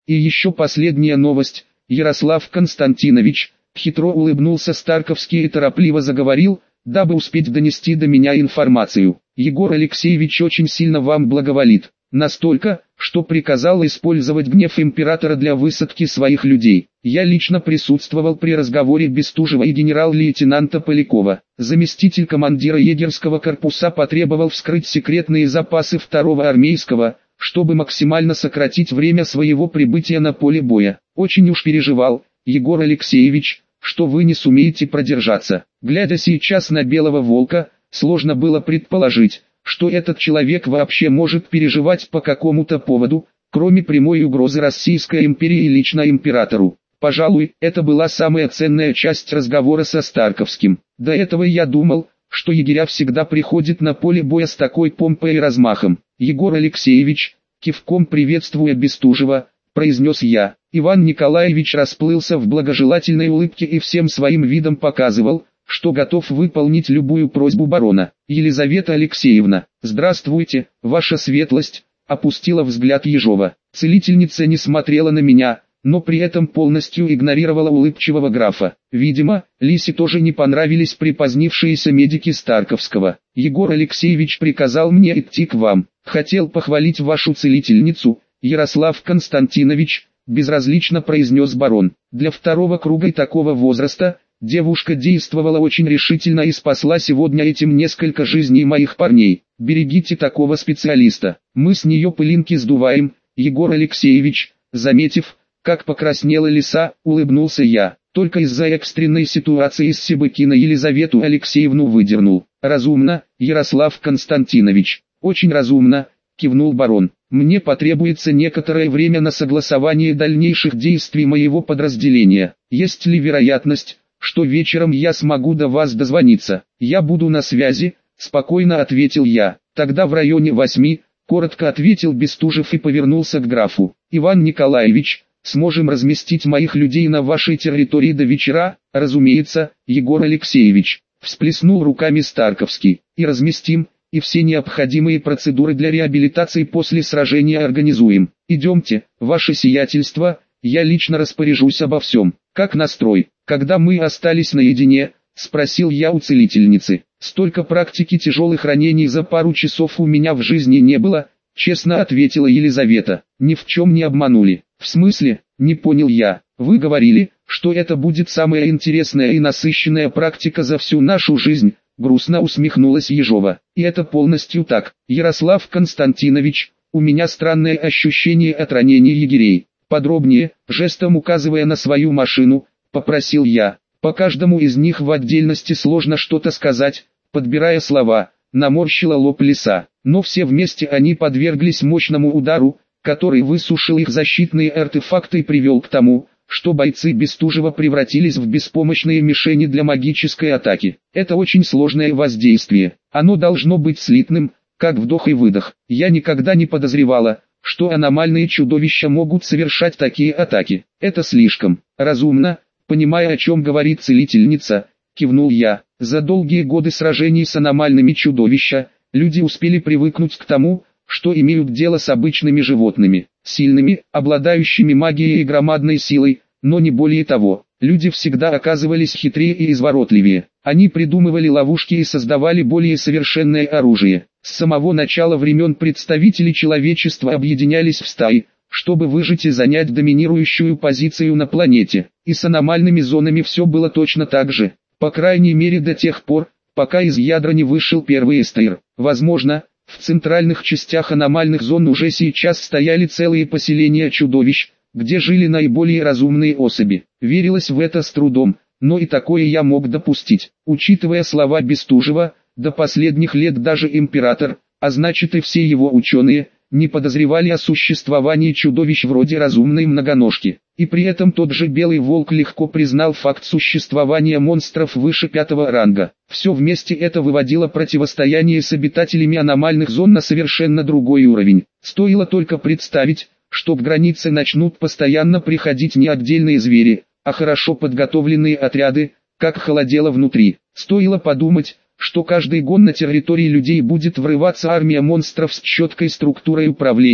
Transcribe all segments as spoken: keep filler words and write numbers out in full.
И еще последняя новость, Ярослав Константинович, хитро улыбнулся Старковский и торопливо заговорил, дабы успеть донести до меня информацию. Егор Алексеевич очень сильно вам благоволит. Настолько, что приказал использовать гнев императора для высадки своих людей. Я лично присутствовал при разговоре Бестужева и генерал-лейтенанта Полякова. Заместитель командира егерского корпуса потребовал вскрыть секретные запасы второго армейского, чтобы максимально сократить время своего прибытия на поле боя. Очень уж переживал, Егор Алексеевич, что вы не сумеете продержаться. Глядя сейчас на Белого Волка, сложно было предположить, что этот человек вообще может переживать по какому-то поводу, кроме прямой угрозы Российской империи и лично императору. Пожалуй, это была самая ценная часть разговора со Старковским. До этого я думал, что егеря всегда приходят на поле боя с такой помпой и размахом. Егор Алексеевич, кивком приветствуя Бестужева, произнес я. Иван Николаевич расплылся в благожелательной улыбке и всем своим видом показывал, что готов выполнить любую просьбу барона. Елизавета Алексеевна, здравствуйте, ваша светлость, опустила взгляд Ежова. Целительница не смотрела на меня, но при этом полностью игнорировала улыбчивого графа. Видимо, Лисе тоже не понравились припозднившиеся медики Старковского. Егор Алексеевич приказал мне идти к вам. Хотел похвалить вашу целительницу, Ярослав Константинович, безразлично произнес барон. Для второго круга и такого возраста, девушка действовала очень решительно и спасла сегодня этим несколько жизней моих парней. Берегите такого специалиста. Мы с нее пылинки сдуваем, Егор Алексеевич. Заметив, как покраснела Лиса, улыбнулся я. Только из-за экстренной ситуации из Себыкина Елизавету Алексеевну выдернул. Разумно, Ярослав Константинович. Очень разумно, кивнул барон. Мне потребуется некоторое время на согласование дальнейших действий моего подразделения. Есть ли вероятность, что вечером я смогу до вас дозвониться? Я буду на связи, спокойно ответил я. Тогда в районе восьми, коротко ответил Бестужев и повернулся к графу. Иван Николаевич, сможем разместить моих людей на вашей территории до вечера? Разумеется, Егор Алексеевич, всплеснул руками Старковский. И разместим, и все необходимые процедуры для реабилитации после сражения организуем. Идемте, ваше сиятельство, я лично распоряжусь обо всем. Как настрой? Когда мы остались наедине, спросил я у целительницы. Столько практики тяжелых ранений за пару часов у меня в жизни не было, честно ответила Елизавета. Ни в чем не обманули. В смысле, не понял я. Вы говорили, что это будет самая интересная и насыщенная практика за всю нашу жизнь. Грустно усмехнулась Ежова. И это полностью так. Ярослав Константинович, у меня странное ощущение от ранений егерей. Подробнее, жестом указывая на свою машину, попросил я. По каждому из них в отдельности сложно что-то сказать, подбирая слова, наморщила лоб Лиса. Но все вместе они подверглись мощному удару, который высушил их защитные артефакты и привел к тому, что бойцы Бестужева превратились в беспомощные мишени для магической атаки. Это очень сложное воздействие. Оно должно быть слитным, как вдох и выдох. Я никогда не подозревала, что аномальные чудовища могут совершать такие атаки. Это слишком разумно, понимая, о чем говорит целительница, кивнул я. За долгие годы сражений с аномальными чудовищами, люди успели привыкнуть к тому, что имеют дело с обычными животными, сильными, обладающими магией и громадной силой, но не более того. Люди всегда оказывались хитрее и изворотливее. Они придумывали ловушки и создавали более совершенное оружие. С самого начала времен представители человечества объединялись в стаи, чтобы выжить и занять доминирующую позицию на планете. И с аномальными зонами все было точно так же, по крайней мере до тех пор, пока из ядра не вышел первый эстейр. Возможно, в центральных частях аномальных зон уже сейчас стояли целые поселения чудовищ, где жили наиболее разумные особи. Верилось в это с трудом, но и такое я мог допустить. Учитывая слова Бестужева, до последних лет даже император, а значит и все его ученые, не подозревали о существовании чудовищ вроде разумной многоножки. И при этом тот же Белый Волк легко признал факт существования монстров выше пятого ранга. Все вместе это выводило противостояние с обитателями аномальных зон на совершенно другой уровень. Стоило только представить, что к границе начнут постоянно приходить не отдельные звери, а хорошо подготовленные отряды, как холодело внутри. Стоило подумать, что каждый год на территории людей будет врываться армия монстров с четкой структурой управления,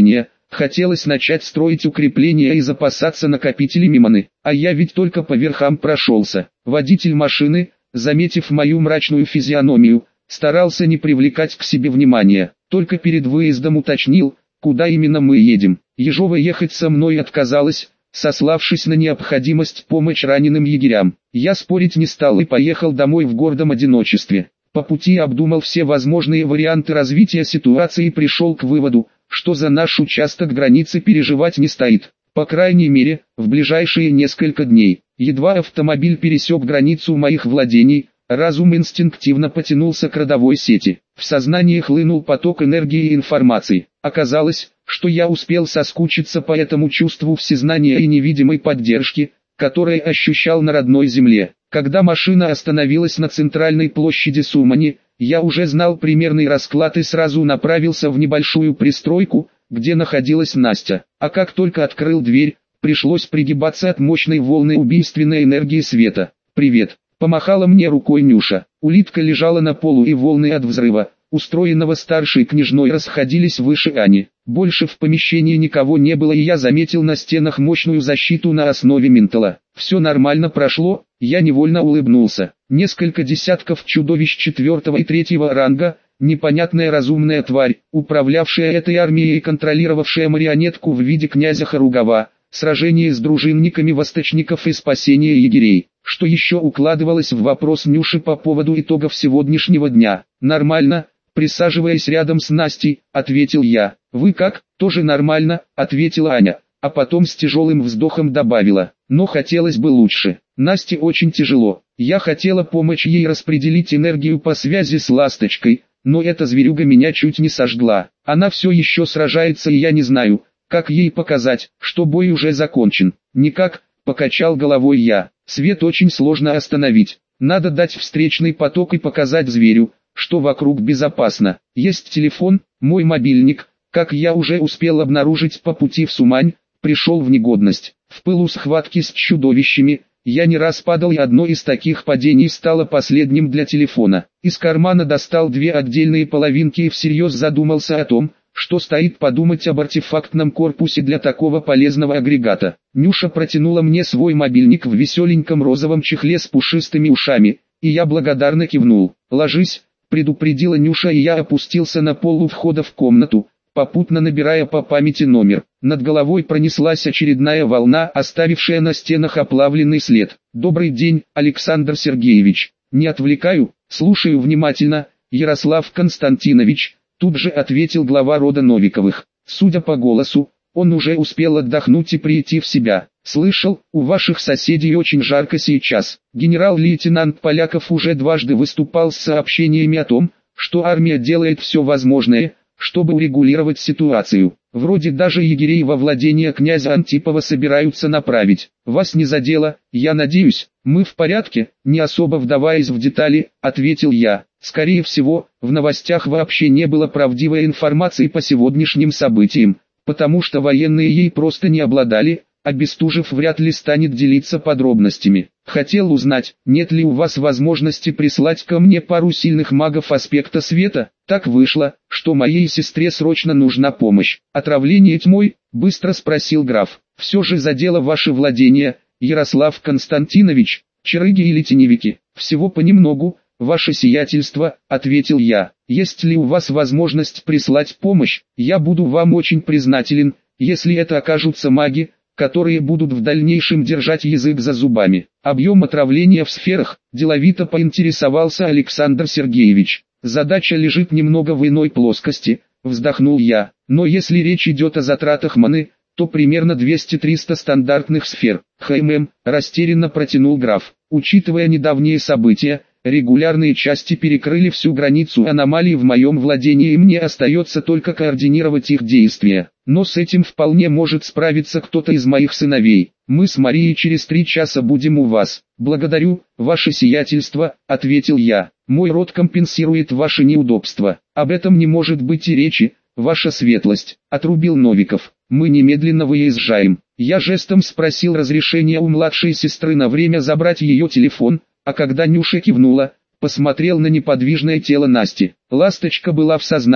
Хотелось начать строить укрепления и запасаться накопителями маны, а я ведь только по верхам прошелся. Водитель машины, заметив мою мрачную физиономию, старался не привлекать к себе внимания, только перед выездом уточнил, куда именно мы едем. Ежова ехать со мной отказалась, сославшись на необходимость помочь раненым егерям. Я спорить не стал и поехал домой в гордом одиночестве. По пути обдумал все возможные варианты развития ситуации и пришел к выводу, что за наш участок границы переживать не стоит. По крайней мере, в ближайшие несколько дней. Едва автомобиль пересек границу моих владений, разум инстинктивно потянулся к родовой сети. В сознании хлынул поток энергии и информации. Оказалось, что я успел соскучиться по этому чувству всезнания и невидимой поддержки, которое ощущал на родной земле. Когда машина остановилась на центральной площади Сумани, я уже знал примерный расклад и сразу направился в небольшую пристройку, где находилась Настя. А как только открыл дверь, пришлось пригибаться от мощной волны убийственной энергии света. «Привет!» — помахала мне рукой Нюша. Улитка лежала на полу, и волны от взрыва, устроенного старшей княжной, расходились выше Ани. Больше в помещении никого не было, и я заметил на стенах мощную защиту на основе ментала. Все нормально прошло, я невольно улыбнулся. Несколько десятков чудовищ четвертого и третьего ранга, непонятная разумная тварь, управлявшая этой армией и контролировавшая марионетку в виде князя Харугава, сражение с дружинниками восточников и спасение егерей. Что еще укладывалось в вопрос Нюши по поводу итогов сегодняшнего дня? «Нормально», присаживаясь рядом с Настей, ответил я. «Вы как?» «Тоже нормально», ответила Аня, а потом с тяжелым вздохом добавила. «Но хотелось бы лучше. Насте очень тяжело. Я хотела помочь ей распределить энергию по связи с ласточкой, но эта зверюга меня чуть не сожгла. Она все еще сражается, и я не знаю, как ей показать, что бой уже закончен». «Никак», покачал головой я. «Свет очень сложно остановить. Надо дать встречный поток и показать зверю, что вокруг безопасно. Есть телефон, мой мобильник, как я уже успел обнаружить по пути в Сумань, пришел в негодность. В пылу схватки с чудовищами я не раз падал, и одно из таких падений стало последним для телефона. Из кармана достал две отдельные половинки и всерьез задумался о том, что стоит подумать об артефактном корпусе для такого полезного агрегата. Нюша протянула мне свой мобильник в веселеньком розовом чехле с пушистыми ушами, и я благодарно кивнул. «Ложись», предупредила Нюша, и я опустился на пол у входа в комнату, попутно набирая по памяти номер. Над головой пронеслась очередная волна, оставившая на стенах оплавленный след. «Добрый день, Александр Сергеевич. Не отвлекаю?» «Слушаю внимательно, Ярослав Константинович», тут же ответил глава рода Новиковых. Судя по голосу, он уже успел отдохнуть и прийти в себя. «Слышал, у ваших соседей очень жарко сейчас. Генерал-лейтенант Поляков уже дважды выступал с сообщениями о том, что армия делает все возможное, чтобы урегулировать ситуацию. Вроде даже егерей во владение князя Антипова собираются направить. Вас не задело, я надеюсь?» «Мы в порядке», не особо вдаваясь в детали, ответил я. Скорее всего, в новостях вообще не было правдивой информации по сегодняшним событиям, потому что военные ей просто не обладали, а Бестужев вряд ли станет делиться подробностями. Хотел узнать, нет ли у вас возможности прислать ко мне пару сильных магов аспекта света. Так вышло, что моей сестре срочно нужна помощь. «Отравление тьмой?» – быстро спросил граф. «Все же задело ваше владение, Ярослав Константинович, чарыги или теневики?» «Всего понемногу, ваше сиятельство», — ответил я. «Есть ли у вас возможность прислать помощь? Я буду вам очень признателен, если это окажутся маги, которые будут в дальнейшем держать язык за зубами». «Объем отравления в сферах», — деловито поинтересовался Александр Сергеевич. «Задача лежит немного в иной плоскости», — вздохнул я. «Но если речь идет о затратах маны, то примерно двести-триста стандартных сфер». «Хм», — растерянно протянул граф. «Учитывая недавние события, регулярные части перекрыли всю границу аномалий в моем владении, и мне остается только координировать их действия. Но с этим вполне может справиться кто-то из моих сыновей. Мы с Марией через три часа будем у вас». «Благодарю, ваше сиятельство», — ответил я. «Мой род компенсирует ваши неудобства. Об этом не может быть и речи, ваша светлость», — отрубил Новиков. «Мы немедленно выезжаем». Я жестом спросил разрешения у младшей сестры на время забрать ее телефон, а когда Нюша кивнула, посмотрел на неподвижное тело Насти. Ласточка была в сознании,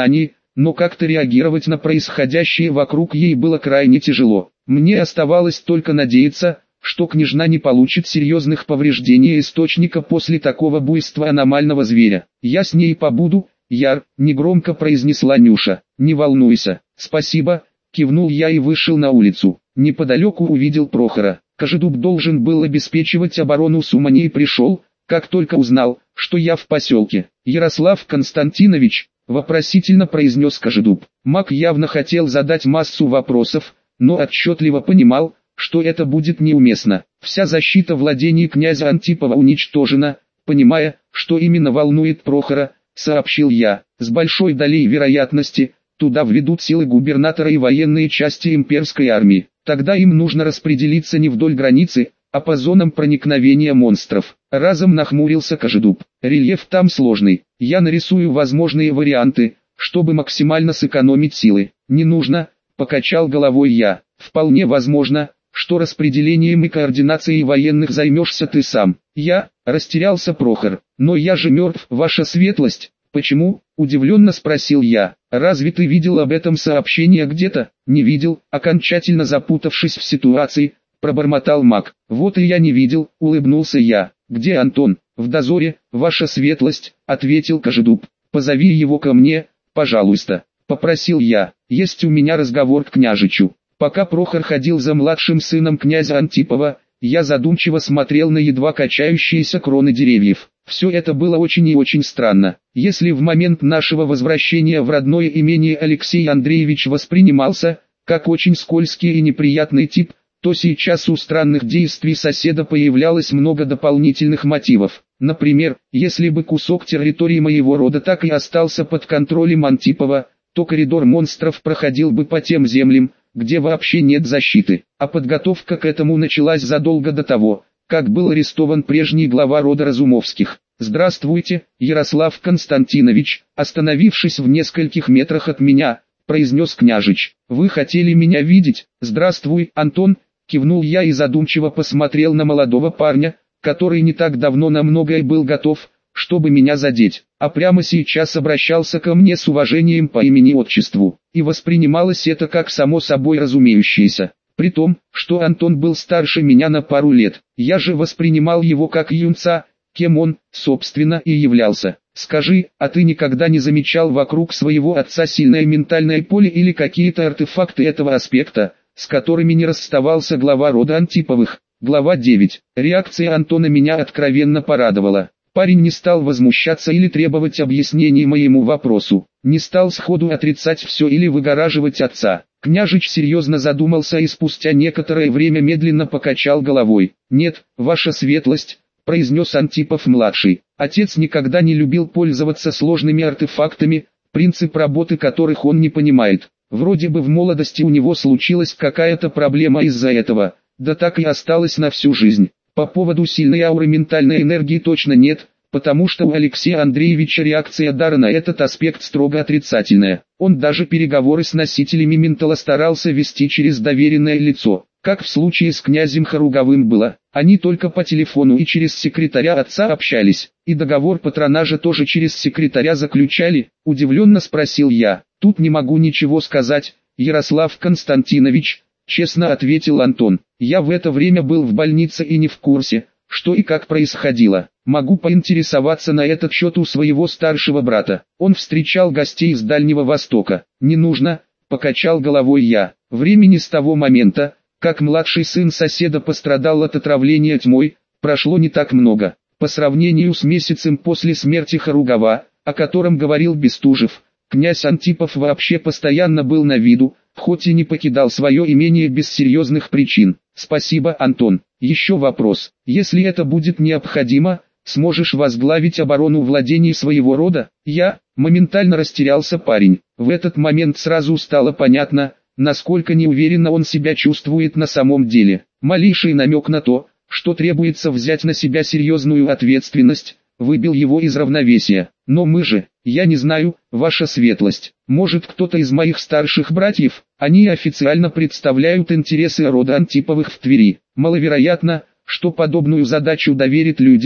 но как-то реагировать на происходящее вокруг ей было крайне тяжело. Мне оставалось только надеяться, что княжна не получит серьезных повреждений источника после такого буйства аномального зверя. «Я с ней побуду, Яр», — негромко произнесла Нюша. «Не волнуйся». «Спасибо», — кивнул я и вышел на улицу. Неподалеку увидел Прохора. Кожедуб должен был обеспечивать оборону Сумани и пришел, как только узнал, что я в поселке. «Ярослав Константинович», — вопросительно произнес Кожедуб. Маг явно хотел задать массу вопросов, но отчетливо понимал, что это будет неуместно. Вся защита владений князя Антипова уничтожена. Понимая, что именно волнует Прохора, сообщил я. С большой долей вероятности, туда введут силы губернатора и военные части имперской армии. Тогда им нужно распределиться не вдоль границы, а по зонам проникновения монстров. Разом нахмурился Кожедуб. Рельеф там сложный. Я нарисую возможные варианты, чтобы максимально сэкономить силы. Не нужно, покачал головой я. Вполне возможно, что распределением и координацией военных займешься ты сам. Я, растерялся Прохор. Но я же мертв, ваша светлость. Почему? Удивленно спросил я. Разве ты видел об этом сообщение где-то? Не видел, окончательно запутавшись в ситуации, пробормотал маг. Вот и я не видел, улыбнулся я. Где Антон? В дозоре, ваша светлость, ответил Кожедуб. Позови его ко мне, пожалуйста, попросил я. Есть у меня разговор к княжичу. Пока Прохор ходил за младшим сыном князя Антипова, я задумчиво смотрел на едва качающиеся кроны деревьев. Все это было очень и очень странно. Если в момент нашего возвращения в родное имение Алексей Андреевич воспринимался, как очень скользкий и неприятный тип, то сейчас у странных действий соседа появлялось много дополнительных мотивов. Например, если бы кусок территории моего рода так и остался под контролем Антипова, то коридор монстров проходил бы по тем землям, где вообще нет защиты, а подготовка к этому началась задолго до того, как был арестован прежний глава рода Разумовских. «Здравствуйте, Ярослав Константинович», остановившись в нескольких метрах от меня, произнес княжич. «Вы хотели меня видеть?» «Здравствуй, Антон», кивнул я и задумчиво посмотрел на молодого парня, который не так давно на многое был готов, чтобы меня задеть, а прямо сейчас обращался ко мне с уважением по имени-отчеству, и воспринималось это как само собой разумеющееся. При том, что Антон был старше меня на пару лет, я же воспринимал его как юнца, кем он, собственно, и являлся. «Скажи, а ты никогда не замечал вокруг своего отца сильное ментальное поле или какие-то артефакты этого аспекта, с которыми не расставался глава рода Антиповых?» Глава девять. Реакция Антона меня откровенно порадовала. Парень не стал возмущаться или требовать объяснений моему вопросу, не стал сходу отрицать все или выгораживать отца. Княжич серьезно задумался и спустя некоторое время медленно покачал головой. «Нет, ваша светлость», — произнес Антипов-младший. «Отец никогда не любил пользоваться сложными артефактами, принцип работы которых он не понимает. Вроде бы в молодости у него случилась какая-то проблема из-за этого, да так и осталась на всю жизнь. По поводу сильной ауры ментальной энергии точно нет, потому что у Алексея Андреевича реакция дара на этот аспект строго отрицательная. Он даже переговоры с носителями ментала старался вести через доверенное лицо, как в случае с князем Харуговым было. Они только по телефону и через секретаря отца общались, и договор патронажа тоже через секретаря заключали, удивленно спросил я. Тут не могу ничего сказать, Ярослав Константинович, честно ответил Антон. Я в это время был в больнице и не в курсе, что и как происходило. Могу поинтересоваться на этот счет у своего старшего брата. Он встречал гостей с Дальнего Востока. Не нужно, покачал головой я. Времени с того момента, как младший сын соседа пострадал от отравления тьмой, прошло не так много. По сравнению с месяцем после смерти Харугова, о котором говорил Бестужев, князь Антипов вообще постоянно был на виду, хоть и не покидал свое имение без серьезных причин. Спасибо, Антон. Еще вопрос. Если это будет необходимо, сможешь возглавить оборону владений своего рода? Я, моментально растерялся парень. В этот момент сразу стало понятно, насколько неуверенно он себя чувствует на самом деле. Малейший намек на то, что требуется взять на себя серьезную ответственность, выбил его из равновесия. Но мы же, я не знаю, ваша светлость, может кто-то из моих старших братьев, они официально представляют интересы рода Антиповых в Твери. Маловероятно, что подобную задачу доверит людям,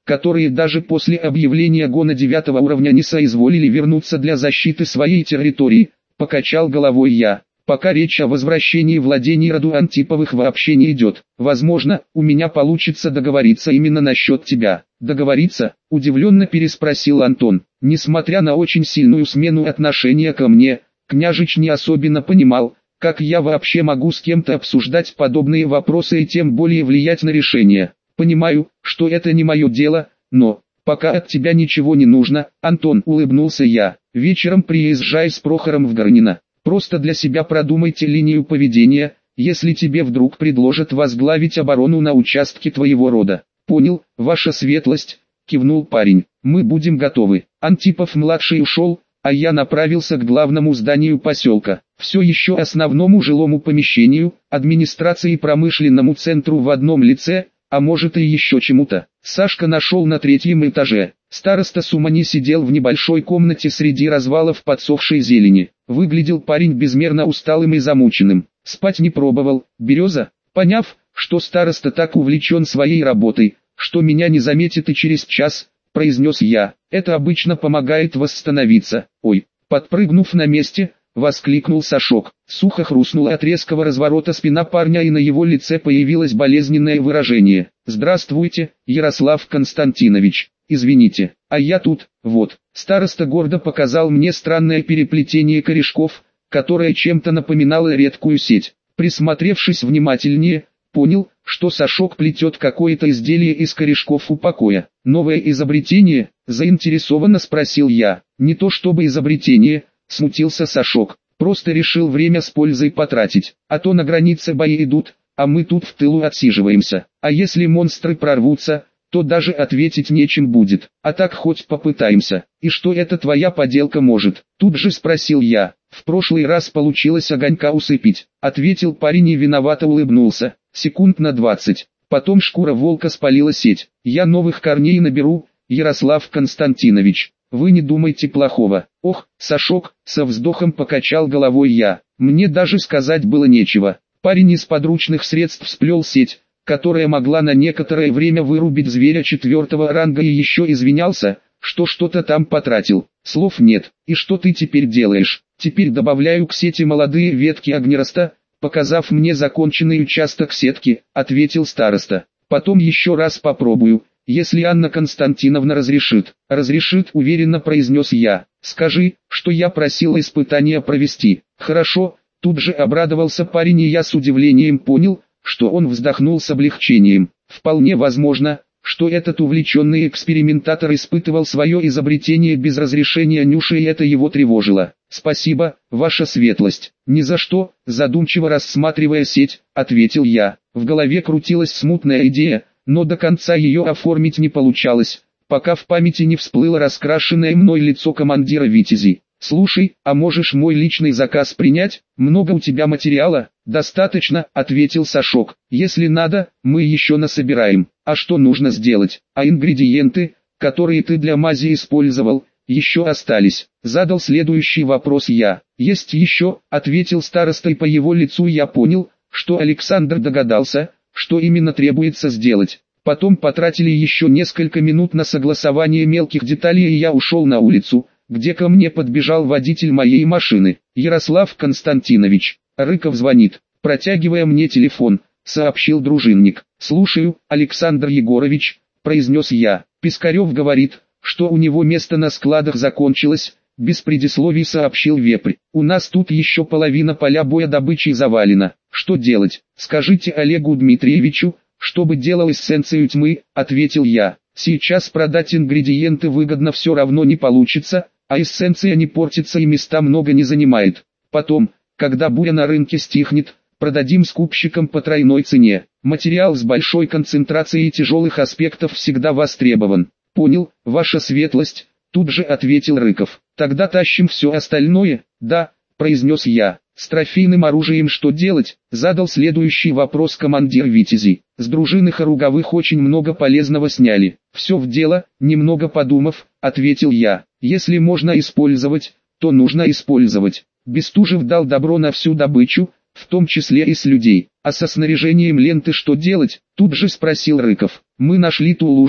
которые даже после объявления гона девятого уровня не соизволили вернуться для защиты своей территории, покачал головой я. Пока речь о возвращении владений роду Антиповых вообще не идет. Возможно, у меня получится договориться именно насчет тебя. Договориться? Удивленно переспросил Антон. Несмотря на очень сильную смену отношения ко мне, княжич не особенно понимал, как я вообще могу с кем-то обсуждать подобные вопросы и тем более влиять на решение. Понимаю, что это не мое дело, но пока от тебя ничего не нужно, Антон, улыбнулся я. Вечером приезжай с Прохором в Горнино. Просто для себя продумайте линию поведения, если тебе вдруг предложат возглавить оборону на участке твоего рода. Понял, ваша светлость, кивнул парень. Мы будем готовы. Антипов-младший ушел, а я направился к главному зданию поселка. Все еще основному жилому помещению, администрации и промышленному центру в одном лице, а может и еще чему-то. Сашка нашел на третьем этаже. Староста Сумани сидел в небольшой комнате среди развалов подсохшей зелени. Выглядел парень безмерно усталым и замученным. Спать не пробовал. Береза, поняв, что староста так увлечен своей работой, что меня не заметит и через час, произнес я. Это обычно помогает восстановиться. Ой, подпрыгнув на месте, воскликнул Сашок. Сухо хрустнула от резкого разворота спина парня, и на его лице появилось болезненное выражение. «Здравствуйте, Ярослав Константинович. Извините, а я тут, вот». Староста гордо показал мне странное переплетение корешков, которое чем-то напоминало редкую сеть. Присмотревшись внимательнее, понял, что Сашок плетет какое-то изделие из корешков у покоя. «Новое изобретение?» – заинтересованно спросил я. «Не то чтобы изобретение», – смутился Сашок. «Просто решил время с пользой потратить, а то на границе бои идут, а мы тут в тылу отсиживаемся. А если монстры прорвутся, то даже ответить нечем будет. А так хоть попытаемся. И что это твоя поделка может?» Тут же спросил я. «В прошлый раз получилось огонька усыпить», — ответил парень и виновато улыбнулся. Секунд на двадцать. Потом шкура волка спалила сеть. «Я новых корней наберу, Ярослав Константинович. Вы не думайте плохого». «Ох, Сашок», — со вздохом покачал головой я. Мне даже сказать было нечего. Парень из подручных средств сплел сеть, которая могла на некоторое время вырубить зверя четвертого ранга, и еще извинялся, что что-то там потратил. Слов нет. «И что ты теперь делаешь?» «Теперь добавляю к сети молодые ветки огнероста», показав мне законченный участок сетки, ответил староста. «Потом еще раз попробую, если Анна Константиновна разрешит». «Разрешит», уверенно произнес я. «Скажи, что я просил испытания провести». «Хорошо», тут же обрадовался парень, и я с удивлением понял, что он вздохнул с облегчением. Вполне возможно, что этот увлеченный экспериментатор испытывал свое изобретение без разрешения Нюши, и это его тревожило. «Спасибо, ваша светлость». «Ни за что», задумчиво рассматривая сеть, ответил я. В голове крутилась смутная идея, но до конца ее оформить не получалось, пока в памяти не всплыло раскрашенное мной лицо командира Витязей. «Слушай, а можешь мой личный заказ принять? Много у тебя материала?» «Достаточно», — ответил Сашок. «Если надо, мы еще насобираем». «А что нужно сделать? А ингредиенты, которые ты для мази использовал, еще остались?» Задал следующий вопрос я. «Есть еще», — ответил староста, и по его лицу я понял, что Александр догадался, что именно требуется сделать. Потом потратили еще несколько минут на согласование мелких деталей, и я ушел на улицу, где ко мне подбежал водитель моей машины. «Ярослав Константинович, Рыков звонит», протягивая мне телефон, сообщил дружинник. «Слушаю, Александр Егорович», произнес я. «Пискарев говорит, что у него место на складах закончилось», без предисловий сообщил Вепрь. «У нас тут еще половина поля боя добычей завалена. Что делать? Скажите Олегу Дмитриевичу, чтобы делал эссенцию тьмы», ответил я. «Сейчас продать ингредиенты выгодно все равно не получится, а эссенция не портится и места много не занимает. Потом, когда буря на рынке стихнет, продадим скупщикам по тройной цене. Материал с большой концентрацией тяжелых аспектов всегда востребован». «Понял, ваша светлость», тут же ответил Рыков. «Тогда тащим все остальное?» «Да», произнес я. «С трофейным оружием что делать?» Задал следующий вопрос командир Витязей. «С дружины Хоруговых очень много полезного сняли». «Все в дело», немного подумав, ответил я. «Если можно использовать, то нужно использовать». Бестужев дал добро на всю добычу, в том числе и с людей. «А со снаряжением ленты что делать?» Тут же спросил Рыков. «Мы нашли ту лужу,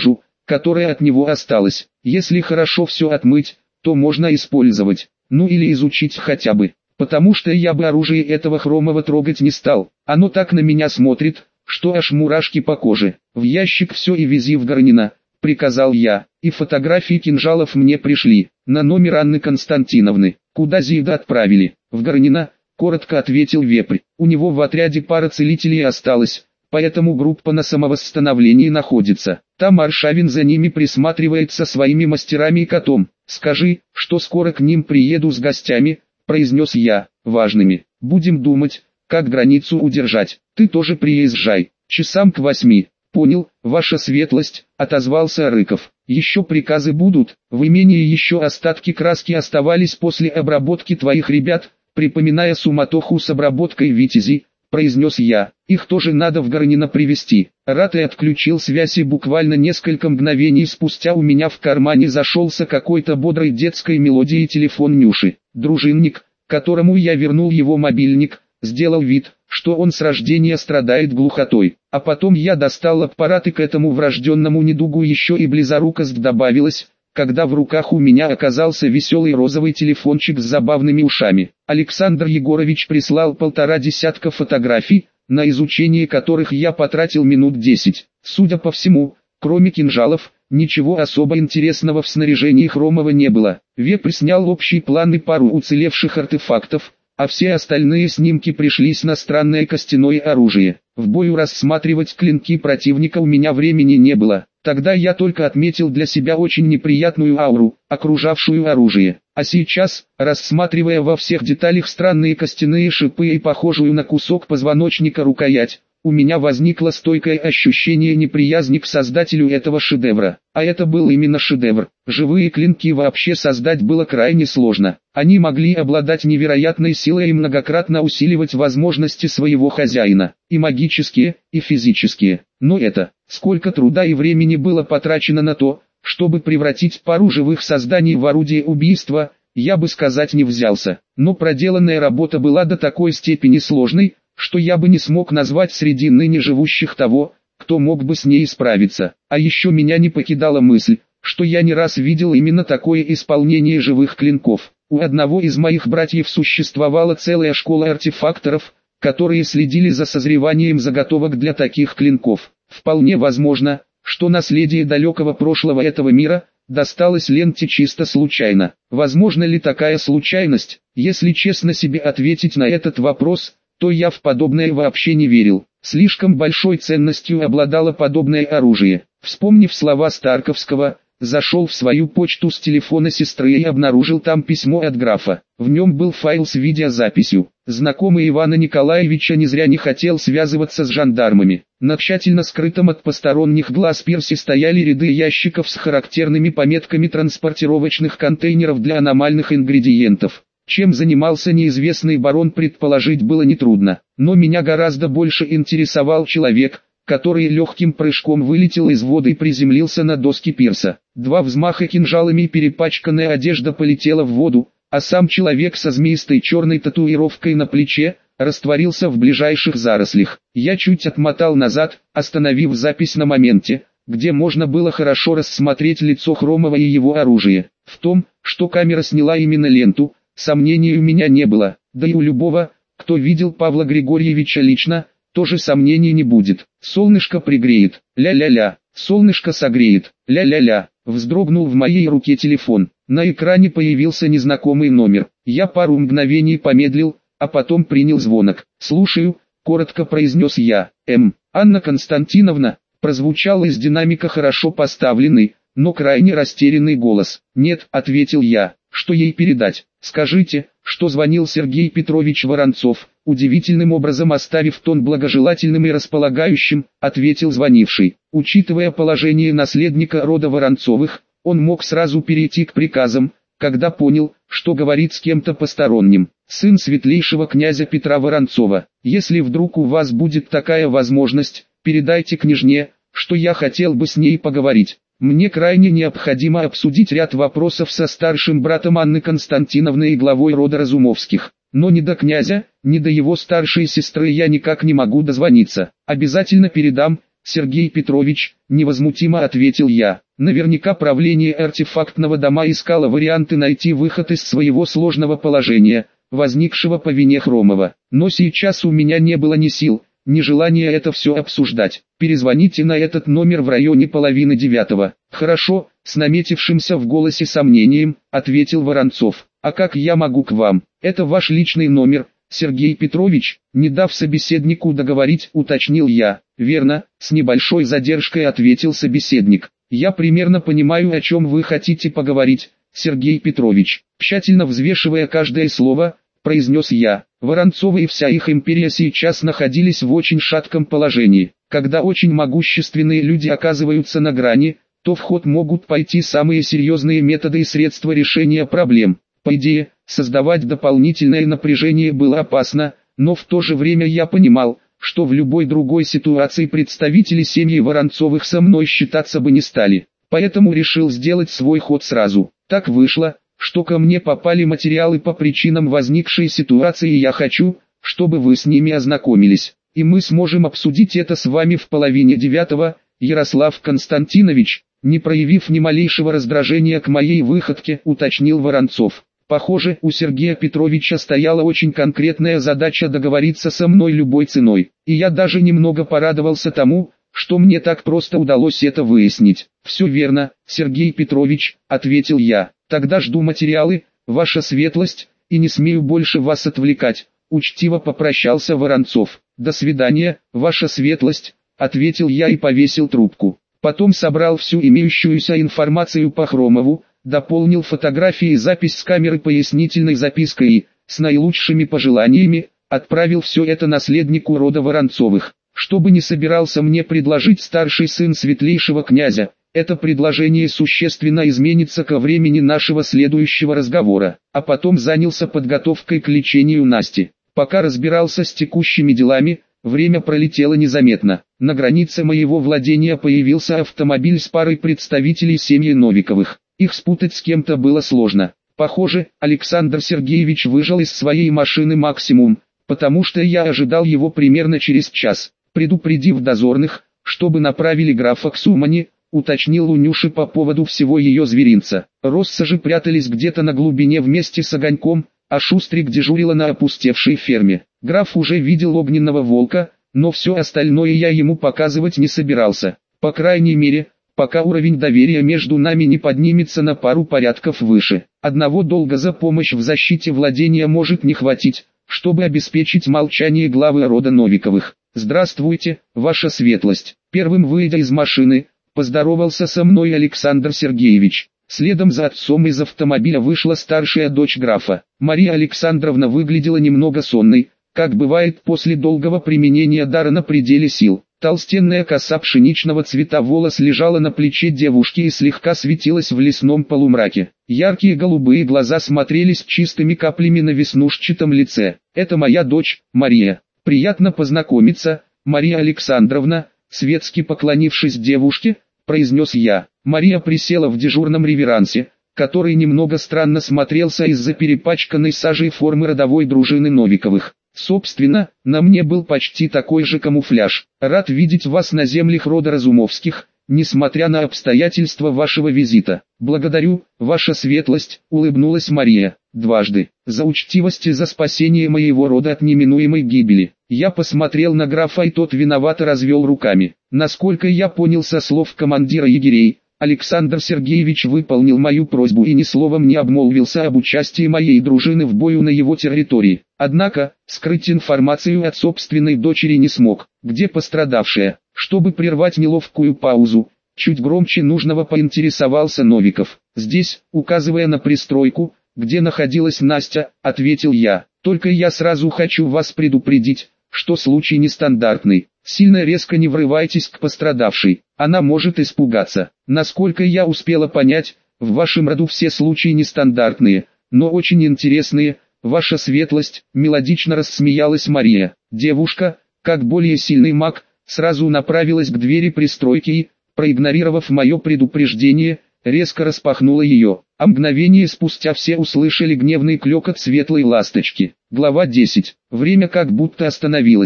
которая от него осталась. Если хорошо все отмыть, то можно использовать, ну или изучить хотя бы, потому что я бы оружие этого Хромова трогать не стал. Оно так на меня смотрит, что аж мурашки по коже. В ящик все и вези в Горнина, приказал я, и фотографии кинжалов мне пришли, на номер Анны Константиновны. Куда Зида отправили? В Горнина, коротко ответил Вепрь. У него в отряде пара целителей осталась, поэтому группа на самовосстановлении находится. Там Аршавин за ними присматривает со своими мастерами и котом. Скажи, что скоро к ним приеду с гостями, произнес я, важными. Будем думать, как границу удержать. Ты тоже приезжай, часам к восьми. Понял, ваша светлость, отозвался Рыков. Еще приказы будут, в имении еще остатки краски оставались после обработки твоих ребят, припоминая суматоху с обработкой витязей, произнес я. Их тоже надо в Горнино привезти. Ратый отключил связь, и буквально несколько мгновений спустя у меня в кармане зашелся какой-то бодрой детской мелодией телефон Нюши. Дружинник, которому я вернул его мобильник, сделал вид, что он с рождения страдает глухотой. А потом я достал аппарат, и к этому врожденному недугу еще и близорукость добавилась, когда в руках у меня оказался веселый розовый телефончик с забавными ушами. Александр Егорович прислал полтора десятка фотографий, на изучение которых я потратил минут десять. Судя по всему, кроме кинжалов, ничего особо интересного в снаряжении Хромова не было. Вепрь снял общий план и пару уцелевших артефактов, а все остальные снимки пришлись на странное костяное оружие. В бою рассматривать клинки противника у меня времени не было. Тогда я только отметил для себя очень неприятную ауру, окружавшую оружие. А сейчас, рассматривая во всех деталях странные костяные шипы и похожую на кусок позвоночника рукоять, у меня возникло стойкое ощущение неприязни к создателю этого шедевра. А это был именно шедевр. Живые клинки вообще создать было крайне сложно. Они могли обладать невероятной силой и многократно усиливать возможности своего хозяина. И магические, и физические. Но это, сколько труда и времени было потрачено на то, чтобы превратить пару живых созданий в орудие убийства, я бы сказать не взялся. Но проделанная работа была до такой степени сложной, что я бы не смог назвать среди ныне живущих того, кто мог бы с ней справиться. А еще меня не покидала мысль, что я не раз видел именно такое исполнение живых клинков. У одного из моих братьев существовала целая школа артефакторов, которые следили за созреванием заготовок для таких клинков. Вполне возможно, что наследие далекого прошлого этого мира досталось ленте чисто случайно. Возможно ли такая случайность? Если честно себе ответить на этот вопрос, то я в подобное вообще не верил. Слишком большой ценностью обладало подобное оружие. Вспомнив слова Старковского, зашел в свою почту с телефона сестры и обнаружил там письмо от графа. В нем был файл с видеозаписью. Знакомый Ивана Николаевича не зря не хотел связываться с жандармами. На тщательно скрытом от посторонних глаз пирсе стояли ряды ящиков с характерными пометками транспортировочных контейнеров для аномальных ингредиентов. Чем занимался неизвестный барон, предположить было нетрудно, но меня гораздо больше интересовал человек, который легким прыжком вылетел из воды и приземлился на доски пирса. Два взмаха кинжалами, перепачканная одежда полетела в воду, а сам человек со змеистой черной татуировкой на плече растворился в ближайших зарослях. Я чуть отмотал назад, остановив запись на моменте, где можно было хорошо рассмотреть лицо Хромова и его оружие. В том, что камера сняла именно ленту, сомнений у меня не было, да и у любого, кто видел Павла Григорьевича лично, тоже сомнений не будет. Солнышко пригреет, ля-ля-ля, солнышко согреет, ля-ля-ля. Вздрогнул в моей руке телефон. На экране появился незнакомый номер. Я пару мгновений помедлил, а потом принял звонок. «Слушаю», — коротко произнес я. «М. Анна Константиновна», — прозвучал из динамика хорошо поставленный, но крайне растерянный голос. «Нет», — ответил я. «Что ей передать?» «Скажите, что звонил Сергей Петрович Воронцов», удивительным образом оставив тон благожелательным и располагающим, ответил звонивший. Учитывая положение наследника рода Воронцовых, он мог сразу перейти к приказам, когда понял, что говорит с кем-то посторонним. «Сын светлейшего князя Петра Воронцова, если вдруг у вас будет такая возможность, передайте княжне, что я хотел бы с ней поговорить. Мне крайне необходимо обсудить ряд вопросов со старшим братом Анны Константиновны и главой рода Разумовских. Но ни до князя, ни до его старшей сестры я никак не могу дозвониться. Обязательно передам», Сергей Петрович, невозмутимо ответил я. Наверняка правление артефактного дома искало варианты найти выход из своего сложного положения, возникшего по вине Хромова. Но сейчас у меня не было ни сил, ни желания это все обсуждать. Перезвоните на этот номер в районе половины девятого. Хорошо, с наметившимся в голосе сомнением, ответил Воронцов. А как я могу к вам? Это ваш личный номер, Сергей Петрович, не дав собеседнику договорить, уточнил я. Верно, с небольшой задержкой ответил собеседник. Я примерно понимаю, о чем вы хотите поговорить, Сергей Петрович. Тщательно взвешивая каждое слово, произнес я. Воронцовы и вся их империя сейчас находились в очень шатком положении. Когда очень могущественные люди оказываются на грани, то в ход могут пойти самые серьезные методы и средства решения проблем. По идее, создавать дополнительное напряжение было опасно, но в то же время я понимал, что в любой другой ситуации представители семьи Воронцовых со мной считаться бы не стали. Поэтому решил сделать свой ход сразу. Так вышло, что ко мне попали материалы по причинам возникшей ситуации, и я хочу, чтобы вы с ними ознакомились. И мы сможем обсудить это с вами в половине девятого, Ярослав Константинович, не проявив ни малейшего раздражения к моей выходке, уточнил Воронцов. Похоже, у Сергея Петровича стояла очень конкретная задача договориться со мной любой ценой. И я даже немного порадовался тому, что мне так просто удалось это выяснить. «Все верно, Сергей Петрович», — ответил я. «Тогда жду материалы, ваша светлость, и не смею больше вас отвлекать», — учтиво попрощался Воронцов. «До свидания, ваша светлость», — ответил я и повесил трубку. Потом собрал всю имеющуюся информацию по Хромову, дополнил фотографии и запись с камеры пояснительной запиской и, с наилучшими пожеланиями, отправил все это наследнику рода Воронцовых. Что бы ни собирался мне предложить старший сын светлейшего князя, это предложение существенно изменится ко времени нашего следующего разговора. А потом занялся подготовкой к лечению Насти. Пока разбирался с текущими делами, время пролетело незаметно. На границе моего владения появился автомобиль с парой представителей семьи Новиковых. Их спутать с кем-то было сложно. Похоже, Александр Сергеевич выжал из своей машины максимум, потому что я ожидал его примерно через час. Предупредив дозорных, чтобы направили графа к Сумане, уточнил у Нюши по поводу всего ее зверинца. Россажи прятались где-то на глубине вместе с Огоньком, а Шустрик дежурила на опустевшей ферме. Граф уже видел огненного волка, но все остальное я ему показывать не собирался. По крайней мере, пока уровень доверия между нами не поднимется на пару порядков выше. Одного долга за помощь в защите владения может не хватить, чтобы обеспечить молчание главы рода Новиковых. «Здравствуйте, ваша светлость». Первым выйдя из машины, поздоровался со мной Александр Сергеевич. Следом за отцом из автомобиля вышла старшая дочь графа. Мария Александровна выглядела немного сонной, как бывает после долгого применения дара на пределе сил. Толстенная коса пшеничного цвета волос лежала на плече девушки и слегка светилась в лесном полумраке. Яркие голубые глаза смотрелись чистыми каплями на веснушчатом лице. «Это моя дочь, Мария. Приятно познакомиться, Мария Александровна», светски поклонившись девушке, произнес я. Мария присела в дежурном реверансе, который немного странно смотрелся из-за перепачканной сажей формы родовой дружины Новиковых. Собственно, на мне был почти такой же камуфляж. «Рад видеть вас на землях рода Разумовских, несмотря на обстоятельства вашего визита». «Благодарю, ваша светлость», — улыбнулась Мария. «Дважды. За учтивость и за спасение моего рода от неминуемой гибели». Я посмотрел на графа, и тот виновато развел руками. Насколько я понял со слов командира егерей, Александр Сергеевич выполнил мою просьбу и ни словом не обмолвился об участии моей дружины в бою на его территории. Однако, скрыть информацию от собственной дочери не смог. «Где пострадавшая?» Чтобы прервать неловкую паузу, чуть громче нужного поинтересовался Новиков. «Здесь», указывая на пристройку, где находилась Настя, ответил я. «Только я сразу хочу вас предупредить, что случай нестандартный. Сильно резко не врывайтесь к пострадавшей, она может испугаться. Насколько я успела понять, в вашем роду все случаи нестандартные, но очень интересные, ваша светлость», мелодично рассмеялась Мария. Девушка, как более сильный маг, сразу направилась к двери пристройки и, проигнорировав мое предупреждение, резко распахнула ее. А мгновение спустя все услышали гневный клёкот светлой ласточки. Глава десять. Время как будто остановилось.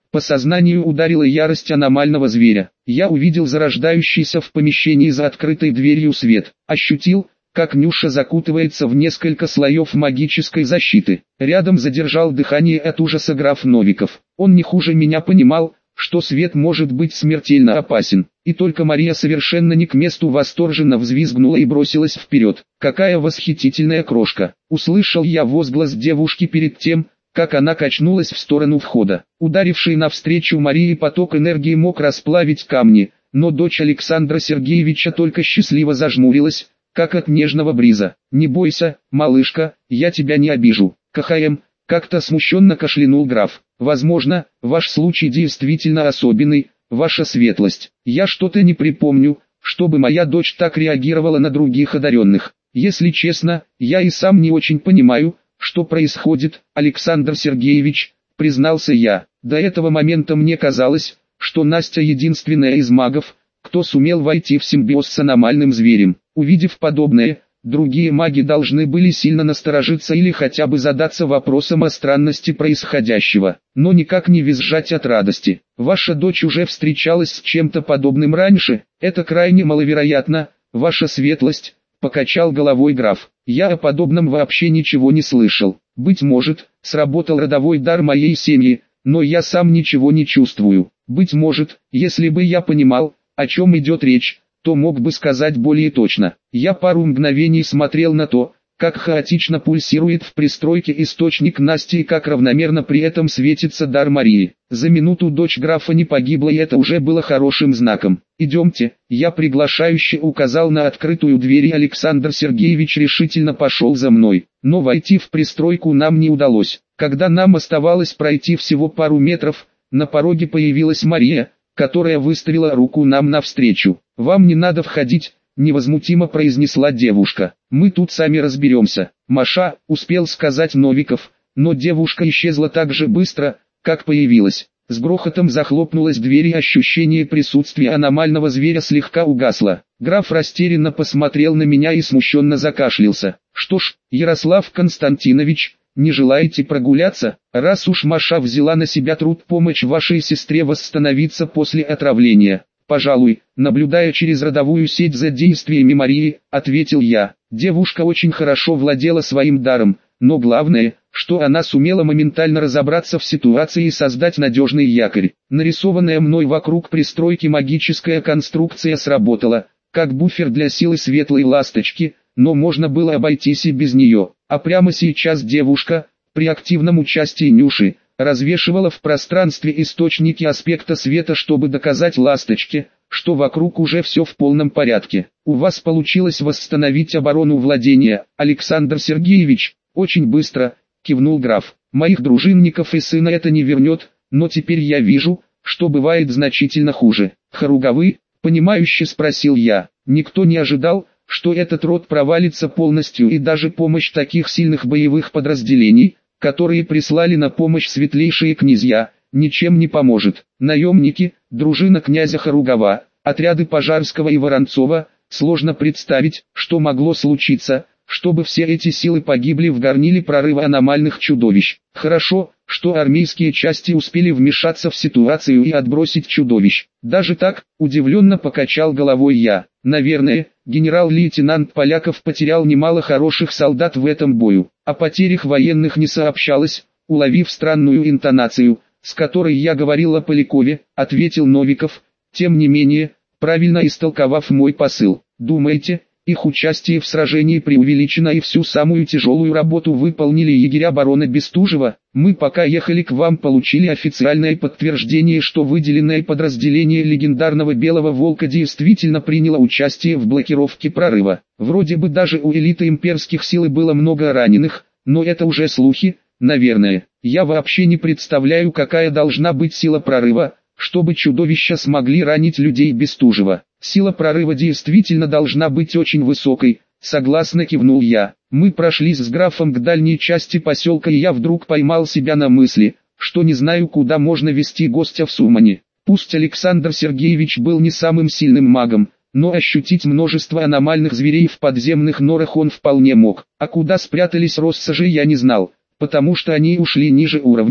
По сознанию ударила ярость аномального зверя. Я увидел зарождающийся в помещении за открытой дверью свет. Ощутил, как Нюша закутывается в несколько слоев магической защиты. Рядом задержал дыхание от ужаса граф Новиков. Он не хуже меня понимал, что свет может быть смертельно опасен. И только Мария совершенно не к месту восторженно взвизгнула и бросилась вперед. «Какая восхитительная крошка!» Услышал я возглас девушки перед тем, как она качнулась в сторону входа. Ударивший навстречу Марии поток энергии мог расплавить камни, но дочь Александра Сергеевича только счастливо зажмурилась, как от нежного бриза. «Не бойся, малышка, я тебя не обижу». «КХМ», как-то смущенно кашлянул граф. «Возможно, ваш случай действительно особенный, ваша светлость. Я что-то не припомню, чтобы моя дочь так реагировала на других одаренных. Если честно, я и сам не очень понимаю, что происходит, Александр Сергеевич», признался я. До этого момента мне казалось, что Настя единственная из магов, кто сумел войти в симбиоз с аномальным зверем. Увидев подобное, другие маги должны были сильно насторожиться или хотя бы задаться вопросом о странности происходящего, но никак не визжать от радости. «Ваша дочь уже встречалась с чем-то подобным раньше, это крайне маловероятно, ваша светлость», покачал головой граф. «Я о подобном вообще ничего не слышал. Быть может, сработал родовой дар моей семьи, но я сам ничего не чувствую. Быть может, если бы я понимал, о чем идет речь, то мог бы сказать более точно». Я пару мгновений смотрел на то, как хаотично пульсирует в пристройке источник Насти и как равномерно при этом светится дар Марии. За минуту дочь графа не погибла, и это уже было хорошим знаком. «Идемте», я приглашающе указал на открытую дверь, и Александр Сергеевич решительно пошел за мной. Но войти в пристройку нам не удалось. Когда нам оставалось пройти всего пару метров, на пороге появилась Мария, которая выставила руку нам навстречу. «Вам не надо входить», невозмутимо произнесла девушка. «Мы тут сами разберемся». «Маша», успел сказать Новиков, но девушка исчезла так же быстро, как появилась. С грохотом захлопнулась дверь, и ощущение присутствия аномального зверя слегка угасло. Граф растерянно посмотрел на меня и смущенно закашлялся. «Что ж, Ярослав Константинович, не желаете прогуляться? Раз уж Маша взяла на себя труд помочь вашей сестре восстановиться после отравления». «Пожалуй», наблюдая через родовую сеть за действиями Марии, ответил я. Девушка очень хорошо владела своим даром, но главное, что она сумела моментально разобраться в ситуации и создать надежный якорь. Нарисованная мной вокруг пристройки магическая конструкция сработала, как буфер для силы светлой ласточки, но можно было обойтись и без нее. А прямо сейчас девушка, при активном участии Нюши, развешивала в пространстве источники аспекта света, чтобы доказать ласточке, что вокруг уже все в полном порядке. «У вас получилось восстановить оборону владения, Александр Сергеевич?» «Очень быстро», кивнул граф. «Моих дружинников и сына это не вернет, но теперь я вижу, что бывает значительно хуже». «Харугавы?» понимающе спросил я. Никто не ожидал, что этот род провалится полностью, и даже помощь таких сильных боевых подразделений, которые прислали на помощь светлейшие князья, ничем не поможет. Наемники, дружина князя Харугава, отряды Пожарского и Воронцова, сложно представить, что могло случиться, чтобы все эти силы погибли в горниле прорыва аномальных чудовищ. Хорошо, что армейские части успели вмешаться в ситуацию и отбросить чудовищ. Даже так, удивленно покачал головой я. Наверное, генерал-лейтенант Поляков потерял немало хороших солдат в этом бою. О потерях военных не сообщалось. Уловив странную интонацию, с которой я говорил о Полякове, ответил Новиков, тем не менее, правильно истолковав мой посыл. «Думаете, их участие в сражении преувеличено и всю самую тяжелую работу выполнили егеря барона Бестужева? Мы пока ехали к вам получили официальное подтверждение, что выделенное подразделение легендарного Белого Волка действительно приняло участие в блокировке прорыва. Вроде бы даже у элиты имперских сил было много раненых, но это уже слухи, наверное. Я вообще не представляю, какая должна быть сила прорыва, чтобы чудовища смогли ранить людей Бестужева. Сила прорыва действительно должна быть очень высокой, согласно кивнул я. Мы прошлись с графом к дальней части поселка, и я вдруг поймал себя на мысли, что не знаю, куда можно вести гостя в Сумане. Пусть Александр Сергеевич был не самым сильным магом, но ощутить множество аномальных зверей в подземных норах он вполне мог. А куда спрятались россажи, я не знал, потому что они ушли ниже уровней,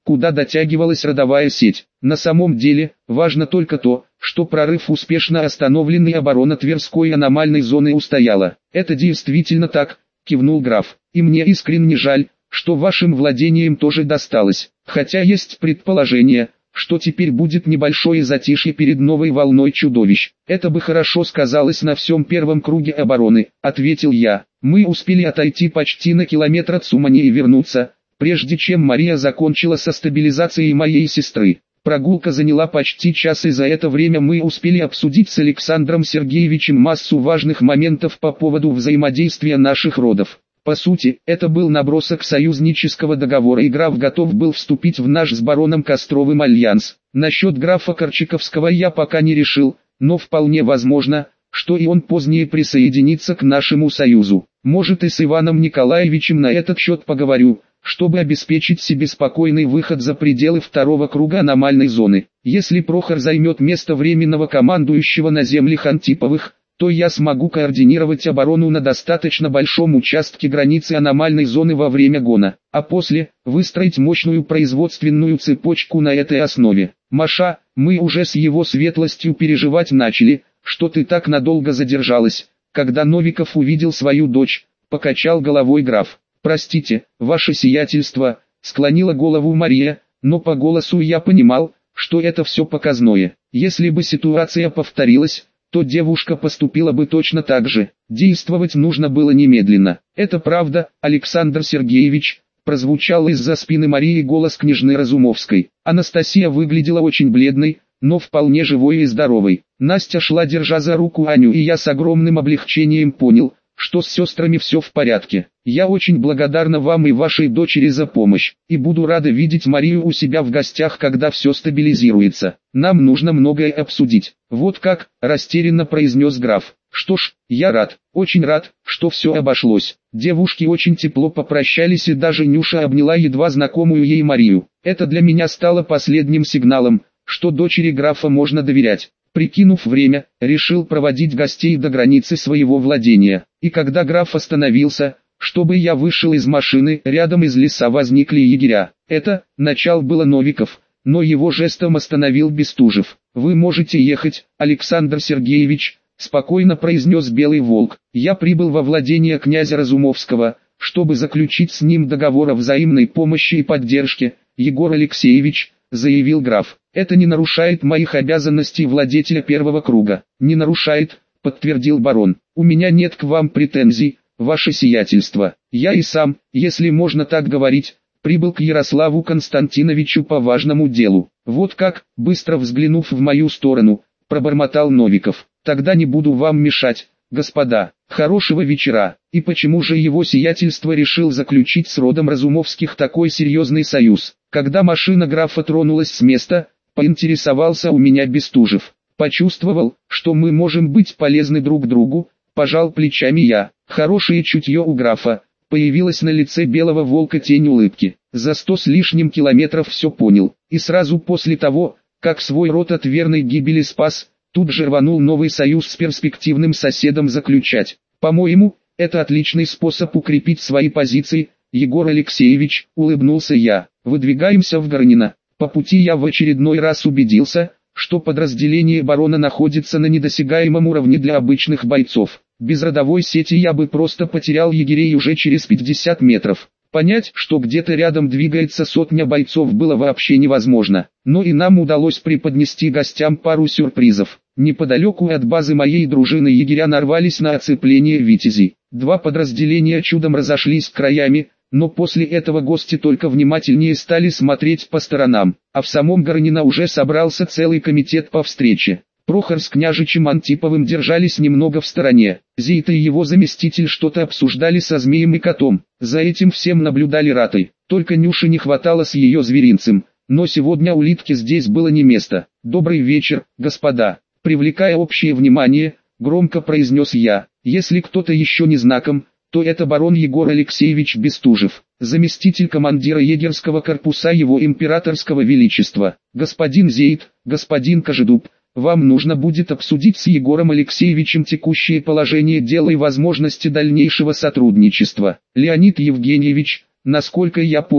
куда дотягивалась родовая сеть. На самом деле, важно только то, что прорыв успешно остановлен и оборона Тверской аномальной зоны устояла. Это действительно так, кивнул граф, и мне искренне жаль, что вашим владениям тоже досталось, хотя есть предположение, что теперь будет небольшое затишье перед новой волной чудовищ. Это бы хорошо сказалось на всем первом круге обороны, ответил я. Мы успели отойти почти на километр от Сумани и вернуться, прежде чем Мария закончила со стабилизацией моей сестры. Прогулка заняла почти час, и за это время мы успели обсудить с Александром Сергеевичем массу важных моментов по поводу взаимодействия наших родов. По сути, это был набросок союзнического договора, и граф готов был вступить в наш с бароном Костровым альянс. Насчет графа Корчаковского я пока не решил, но вполне возможно, что и он позднее присоединится к нашему союзу. Может, и с Иваном Николаевичем на этот счет поговорю, чтобы обеспечить себе спокойный выход за пределы второго круга аномальной зоны. Если Прохор займет место временного командующего на землях Антиповых, то я смогу координировать оборону на достаточно большом участке границы аномальной зоны во время гона, а после выстроить мощную производственную цепочку на этой основе. Маша, мы уже с его светлостью переживать начали, что ты так надолго задержалась. Когда Новиков увидел свою дочь, покачал головой граф. «Простите, ваше сиятельство», — склонила голову Мария, но по голосу я понимал, что это все показное. Если бы ситуация повторилась, то девушка поступила бы точно так же. Действовать нужно было немедленно. «Это правда, Александр Сергеевич», — прозвучал из-за спины Марии голос княжны Разумовской. Анастасия выглядела очень бледной, но вполне живой и здоровой. Настя шла, держа за руку Аню, и я с огромным облегчением понял, что с сестрами все в порядке. Я очень благодарна вам и вашей дочери за помощь, и буду рада видеть Марию у себя в гостях, когда все стабилизируется. Нам нужно многое обсудить». «Вот как?» – растерянно произнес граф. «Что ж, я рад, очень рад, что все обошлось». Девушки очень тепло попрощались, и даже Нюша обняла едва знакомую ей Марию. Это для меня стало последним сигналом, что дочери графа можно доверять. Прикинув время, решил проводить гостей до границы своего владения. И когда граф остановился, чтобы я вышел из машины, рядом из леса возникли егеря. Это, начал было Новиков, но его жестом остановил Бестужев. «Вы можете ехать, Александр Сергеевич», — спокойно произнес Белый Волк. «Я прибыл во владение князя Разумовского, чтобы заключить с ним договор о взаимной помощи и поддержке, Егор Алексеевич», — заявил граф. «Это не нарушает моих обязанностей владетеля первого круга». «Не нарушает», — подтвердил барон. «У меня нет к вам претензий, ваше сиятельство. Я и сам, если можно так говорить, прибыл к Ярославу Константиновичу по важному делу». «Вот как», — быстро взглянув в мою сторону, пробормотал Новиков. «Тогда не буду вам мешать, господа. Хорошего вечера». И почему же его сиятельство решил заключить с родом Разумовских такой серьезный союз? Когда машина графа тронулась с места, поинтересовался у меня Бестужев. «Почувствовал, что мы можем быть полезны друг другу», — пожал плечами я. Хорошее чутье у графа. Появилась на лице Белого Волка тень улыбки. За сто с лишним километров все понял. И сразу после того, как свой род от верной гибели спас, тут же рванул новый союз с перспективным соседом заключать. «По-моему, это отличный способ укрепить свои позиции, Егор Алексеевич», — улыбнулся я. «Выдвигаемся в Горнино». По пути я в очередной раз убедился, что подразделение барона находится на недосягаемом уровне для обычных бойцов. Без родовой сети я бы просто потерял егерей уже через пятьдесят метров. Понять, что где-то рядом двигается сотня бойцов, было вообще невозможно. Но и нам удалось преподнести гостям пару сюрпризов. Неподалеку от базы моей дружины егеря нарвались на оцепление витязей. Два подразделения чудом разошлись краями, но после этого гости только внимательнее стали смотреть по сторонам, а в самом Горнино уже собрался целый комитет по встрече. Прохор с княжичем Антиповым держались немного в стороне. Зейт и его заместитель что-то обсуждали со Змеем и Котом. За этим всем наблюдали Ратой. Только Нюши не хватало с ее зверинцем, но сегодня улитке здесь было не место. «Добрый вечер, господа», привлекая общее внимание, громко произнес я. «Если кто-то еще не знаком, то это барон Егор Алексеевич Бестужев, заместитель командира егерского корпуса его императорского величества. Господин Зейт, господин Кожедуб, вам нужно будет обсудить с Егором Алексеевичем текущее положение дела и возможности дальнейшего сотрудничества. Леонид Евгеньевич, насколько я понял,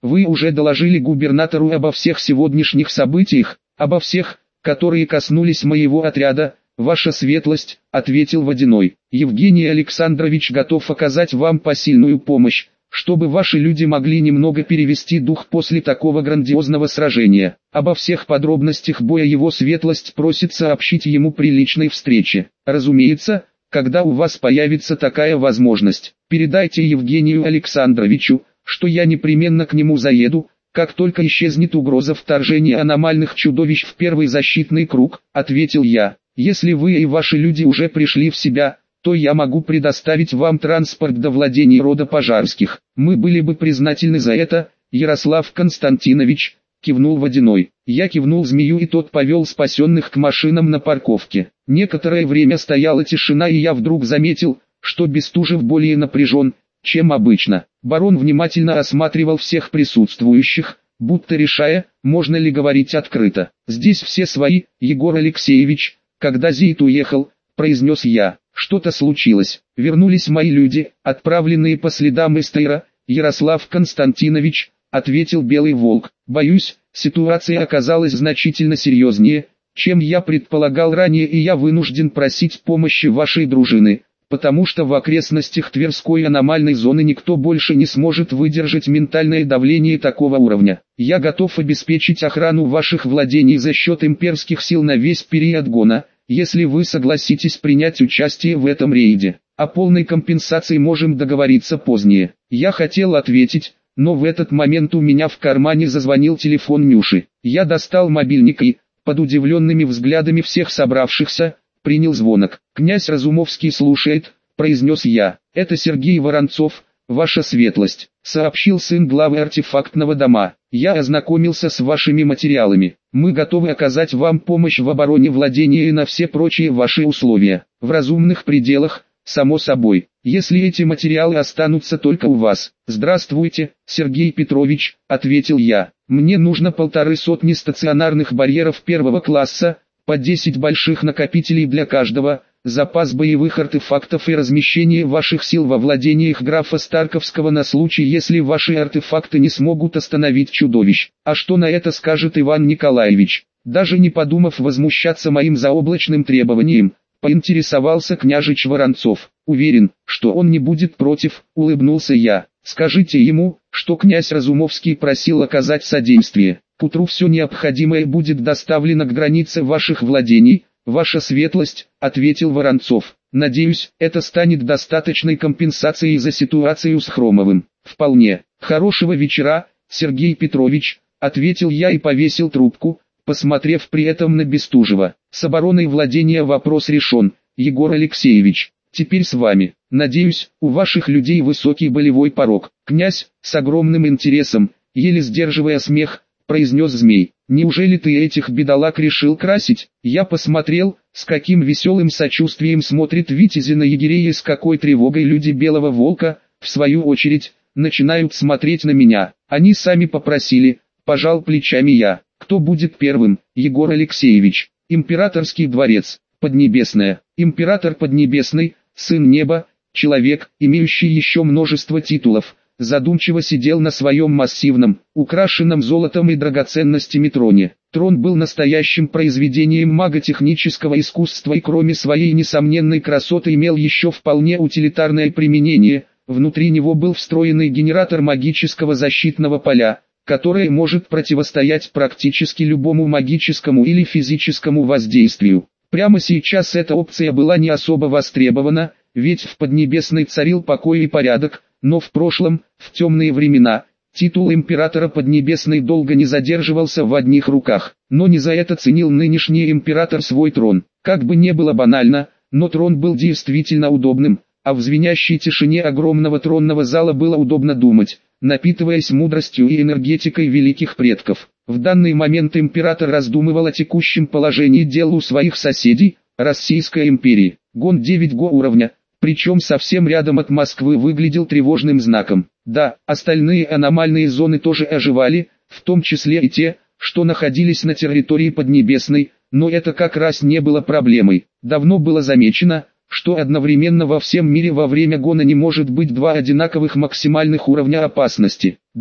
Вы уже доложили губернатору обо всех сегодняшних событиях, обо всех, которые коснулись моего отряда, ваша светлость, ответил Водяной. Евгений Александрович готов оказать вам посильную помощь, чтобы ваши люди могли немного перевести дух после такого грандиозного сражения. Обо всех подробностях боя его светлость просит сообщить ему при личной встрече. Разумеется, когда у вас появится такая возможность, передайте Евгению Александровичу, что я непременно к нему заеду, как только исчезнет угроза вторжения аномальных чудовищ в первый защитный круг, ответил я. Если вы и ваши люди уже пришли в себя, то я могу предоставить вам транспорт до владений рода Пожарских. Мы были бы признательны за это, Ярослав Константинович, кивнул Водяной. Я кивнул змею, и тот повел спасенных к машинам на парковке. Некоторое время стояла тишина, и я вдруг заметил, что Бестужев более напряжен, чем обычно. Барон внимательно осматривал всех присутствующих, будто решая, можно ли говорить открыто. «Здесь все свои, Егор Алексеевич, когда Зейд уехал», — произнес я. «Что-то случилось. Вернулись мои люди, отправленные по следам Эстейра, Ярослав Константинович», — ответил Белый Волк. «Боюсь, ситуация оказалась значительно серьезнее, чем я предполагал ранее, и я вынужден просить помощи вашей дружины, потому что в окрестностях Тверской аномальной зоны никто больше не сможет выдержать ментальное давление такого уровня. Я готов обеспечить охрану ваших владений за счет имперских сил на весь период гона, если вы согласитесь принять участие в этом рейде. О полной компенсации можем договориться позднее». Я хотел ответить, но в этот момент у меня в кармане зазвонил телефон Нюши. Я достал мобильник и, под удивленными взглядами всех собравшихся, принял звонок. «Князь Разумовский слушает», — произнес я. «Это Сергей Воронцов, ваша светлость», — сообщил сын главы артефактного дома. «Я ознакомился с вашими материалами. Мы готовы оказать вам помощь в обороне владения и на все прочие ваши условия. В разумных пределах, само собой, если эти материалы останутся только у вас». «Здравствуйте, Сергей Петрович», — ответил я. «Мне нужно полторы сотни стационарных барьеров первого класса, по десять больших накопителей для каждого, запас боевых артефактов и размещение ваших сил во владениях графа Старковского на случай, если ваши артефакты не смогут остановить чудовищ». «А что на это скажет Иван Николаевич?» Даже не подумав возмущаться моим заоблачным требованием, поинтересовался княжич Воронцов. «Уверен, что он не будет против», — улыбнулся я. «Скажите ему, что князь Разумовский просил оказать содействие. К утру все необходимое будет доставлено к границе ваших владений, ваша светлость», — ответил Воронцов. «Надеюсь, это станет достаточной компенсацией за ситуацию с Хромовым». «Вполне. Хорошего вечера, Сергей Петрович», — ответил я и повесил трубку, посмотрев при этом на Бестужева. «С обороной владения вопрос решен, Егор Алексеевич. Теперь с вами. Надеюсь, у ваших людей высокий болевой порог». «Князь», с огромным интересом, еле сдерживая смех, произнес Змей. «Неужели ты этих бедолаг решил красить?» Я посмотрел, с каким веселым сочувствием смотрит Витязи на егерей и с какой тревогой люди Белого Волка, в свою очередь, начинают смотреть на меня. «Они сами попросили», пожал плечами я. «Кто будет первым, Егор Алексеевич?» «Императорский дворец, Поднебесная». Император Поднебесный, сын неба, человек, имеющий еще множество титулов, задумчиво сидел на своем массивном, украшенном золотом и драгоценностями троне. Трон был настоящим произведением маготехнического искусства и кроме своей несомненной красоты имел еще вполне утилитарное применение. Внутри него был встроенный генератор магического защитного поля, которое может противостоять практически любому магическому или физическому воздействию. Прямо сейчас эта опция была не особо востребована, ведь в Поднебесной царил покой и порядок, но в прошлом, в темные времена, титул императора Поднебесной долго не задерживался в одних руках, но не за это ценил нынешний император свой трон. Как бы не было банально, но трон был действительно удобным, а в звенящей тишине огромного тронного зала было удобно думать, напитываясь мудростью и энергетикой великих предков. В данный момент император раздумывал о текущем положении дел у своих соседей, Российской империи. Гон девять го уровня, причем совсем рядом от Москвы, выглядел тревожным знаком. Да, остальные аномальные зоны тоже оживали, в том числе и те, что находились на территории Поднебесной, но это как раз не было проблемой. Давно было замечено, что одновременно во всем мире во время гона не может быть два одинаковых максимальных уровня опасности. Да,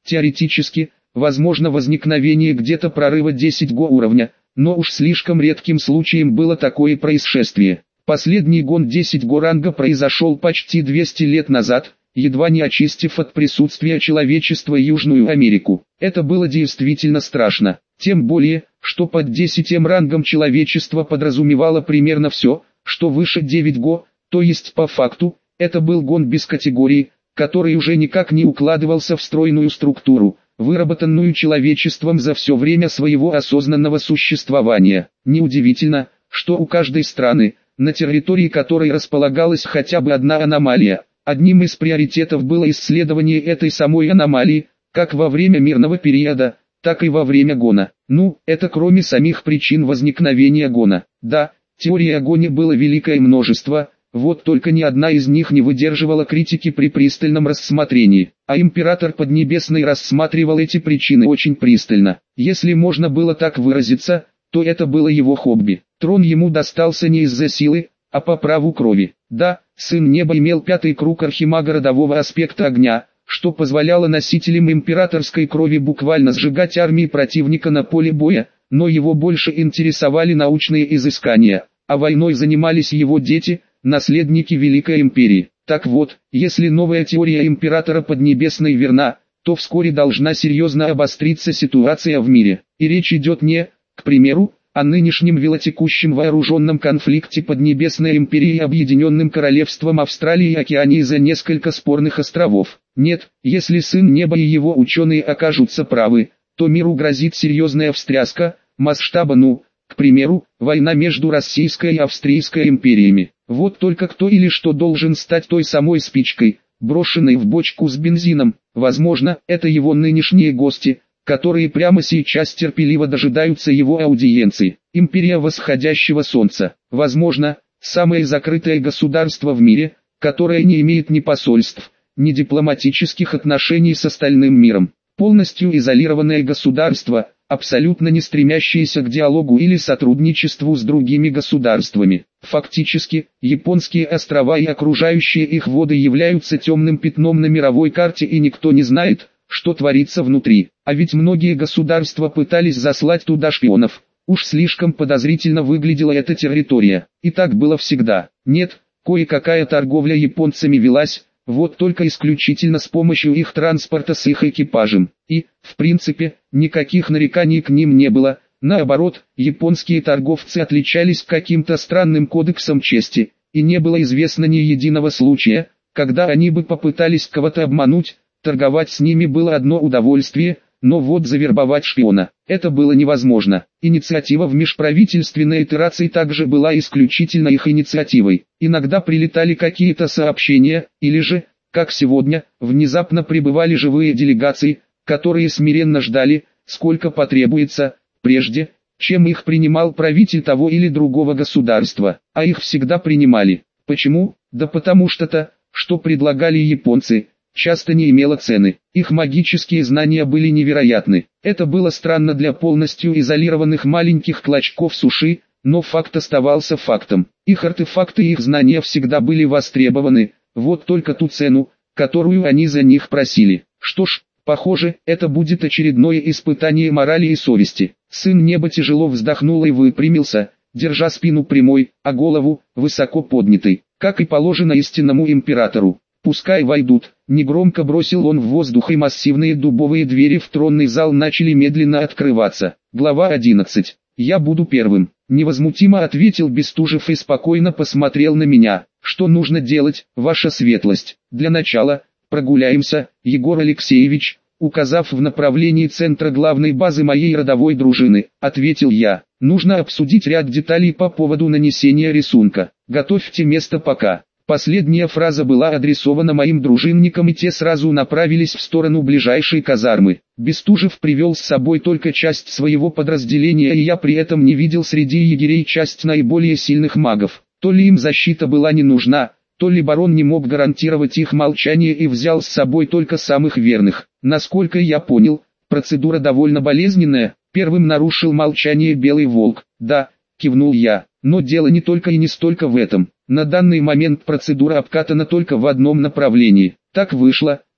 Теоретически, возможно возникновение где-то прорыва десять го уровня, но уж слишком редким случаем было такое происшествие. Последний гон десять го ранга произошел почти двести лет назад, едва не очистив от присутствия человечества Южную Америку. Это было действительно страшно, тем более, что под десятым рангом человечество подразумевало примерно все, что выше девять го, то есть по факту, это был гон без категории, который уже никак не укладывался в стройную структуру, выработанную человечеством за все время своего осознанного существования. Неудивительно, что у каждой страны, на территории которой располагалась хотя бы одна аномалия, одним из приоритетов было исследование этой самой аномалии, как во время мирного периода, так и во время гона. Ну, это кроме самих причин возникновения гона. Да, теорий о гоне было великое множество, вот только ни одна из них не выдерживала критики при пристальном рассмотрении. А император Поднебесный рассматривал эти причины очень пристально. Если можно было так выразиться, то это было его хобби. Трон ему достался не из-за силы, а по праву крови. Да, Сын Неба имел пятый круг архимага родового аспекта огня, что позволяло носителям императорской крови буквально сжигать армии противника на поле боя, но его больше интересовали научные изыскания, а войной занимались его дети, наследники Великой Империи. Так вот, если новая теория императора Поднебесной верна, то вскоре должна серьезно обостриться ситуация в мире. И речь идет не, к примеру, о нынешнем велотекущем вооруженном конфликте Поднебесной Империи и Объединенным Королевством Австралии и Океании за несколько спорных островов. Нет, если Сын Неба и его ученые окажутся правы, то миру грозит серьезная встряска, масштаба ну, к примеру, война между Российской и Австрийской империями. Вот только кто или что должен стать той самой спичкой, брошенной в бочку с бензином. Возможно, это его нынешние гости, которые прямо сейчас терпеливо дожидаются его аудиенции. Империя восходящего солнца. Возможно, самое закрытое государство в мире, которое не имеет ни посольств, ни дипломатических отношений с остальным миром. Полностью изолированное государство, абсолютно не стремящееся к диалогу или сотрудничеству с другими государствами. Фактически, японские острова и окружающие их воды являются темным пятном на мировой карте, и никто не знает, что творится внутри. А ведь многие государства пытались заслать туда шпионов. Уж слишком подозрительно выглядела эта территория. И так было всегда. Нет, кое-какая торговля японцами велась, вот только исключительно с помощью их транспорта с их экипажем. И, в принципе, никаких нареканий к ним не было. Наоборот, японские торговцы отличались каким-то странным кодексом чести, и не было известно ни единого случая, когда они бы попытались кого-то обмануть. Торговать с ними было одно удовольствие, но вот завербовать шпиона – это было невозможно. Инициатива в межправительственной итерации также была исключительно их инициативой. Иногда прилетали какие-то сообщения, или же, как сегодня, внезапно прибывали живые делегации, которые смиренно ждали, сколько потребуется, прежде, чем их принимал правитель того или другого государства. А их всегда принимали. Почему? Да потому что-то, что предлагали японцы, часто не имело цены. Их магические знания были невероятны. Это было странно для полностью изолированных маленьких клочков суши, но факт оставался фактом. Их артефакты и их знания всегда были востребованы, вот только ту цену, которую они за них просили. Что ж, похоже, это будет очередное испытание морали и совести. Сын Неба тяжело вздохнул и выпрямился, держа спину прямой, а голову высоко поднятой, как и положено истинному императору. «Пускай войдут», — негромко бросил он в воздух, и массивные дубовые двери в тронный зал начали медленно открываться. Глава одиннадцать. «Я буду первым», — невозмутимо ответил Бестужев и спокойно посмотрел на меня. «Что нужно делать, ваша светлость? Для начала, прогуляемся, Егор Алексеевич», указав в направлении центра главной базы моей родовой дружины, ответил я. «Нужно обсудить ряд деталей по поводу нанесения рисунка. Готовьте место пока». Последняя фраза была адресована моим дружинникам, и те сразу направились в сторону ближайшей казармы. Бестужев привел с собой только часть своего подразделения, и я при этом не видел среди егерей часть наиболее сильных магов. То ли им защита была не нужна, то ли барон не мог гарантировать их молчание и взял с собой только самых верных. Насколько я понял, процедура довольно болезненная. Первым нарушил молчание Белый Волк. «Да», кивнул я, но дело не только и не столько в этом. На данный момент процедура обкатана только в одном направлении. Так вышло,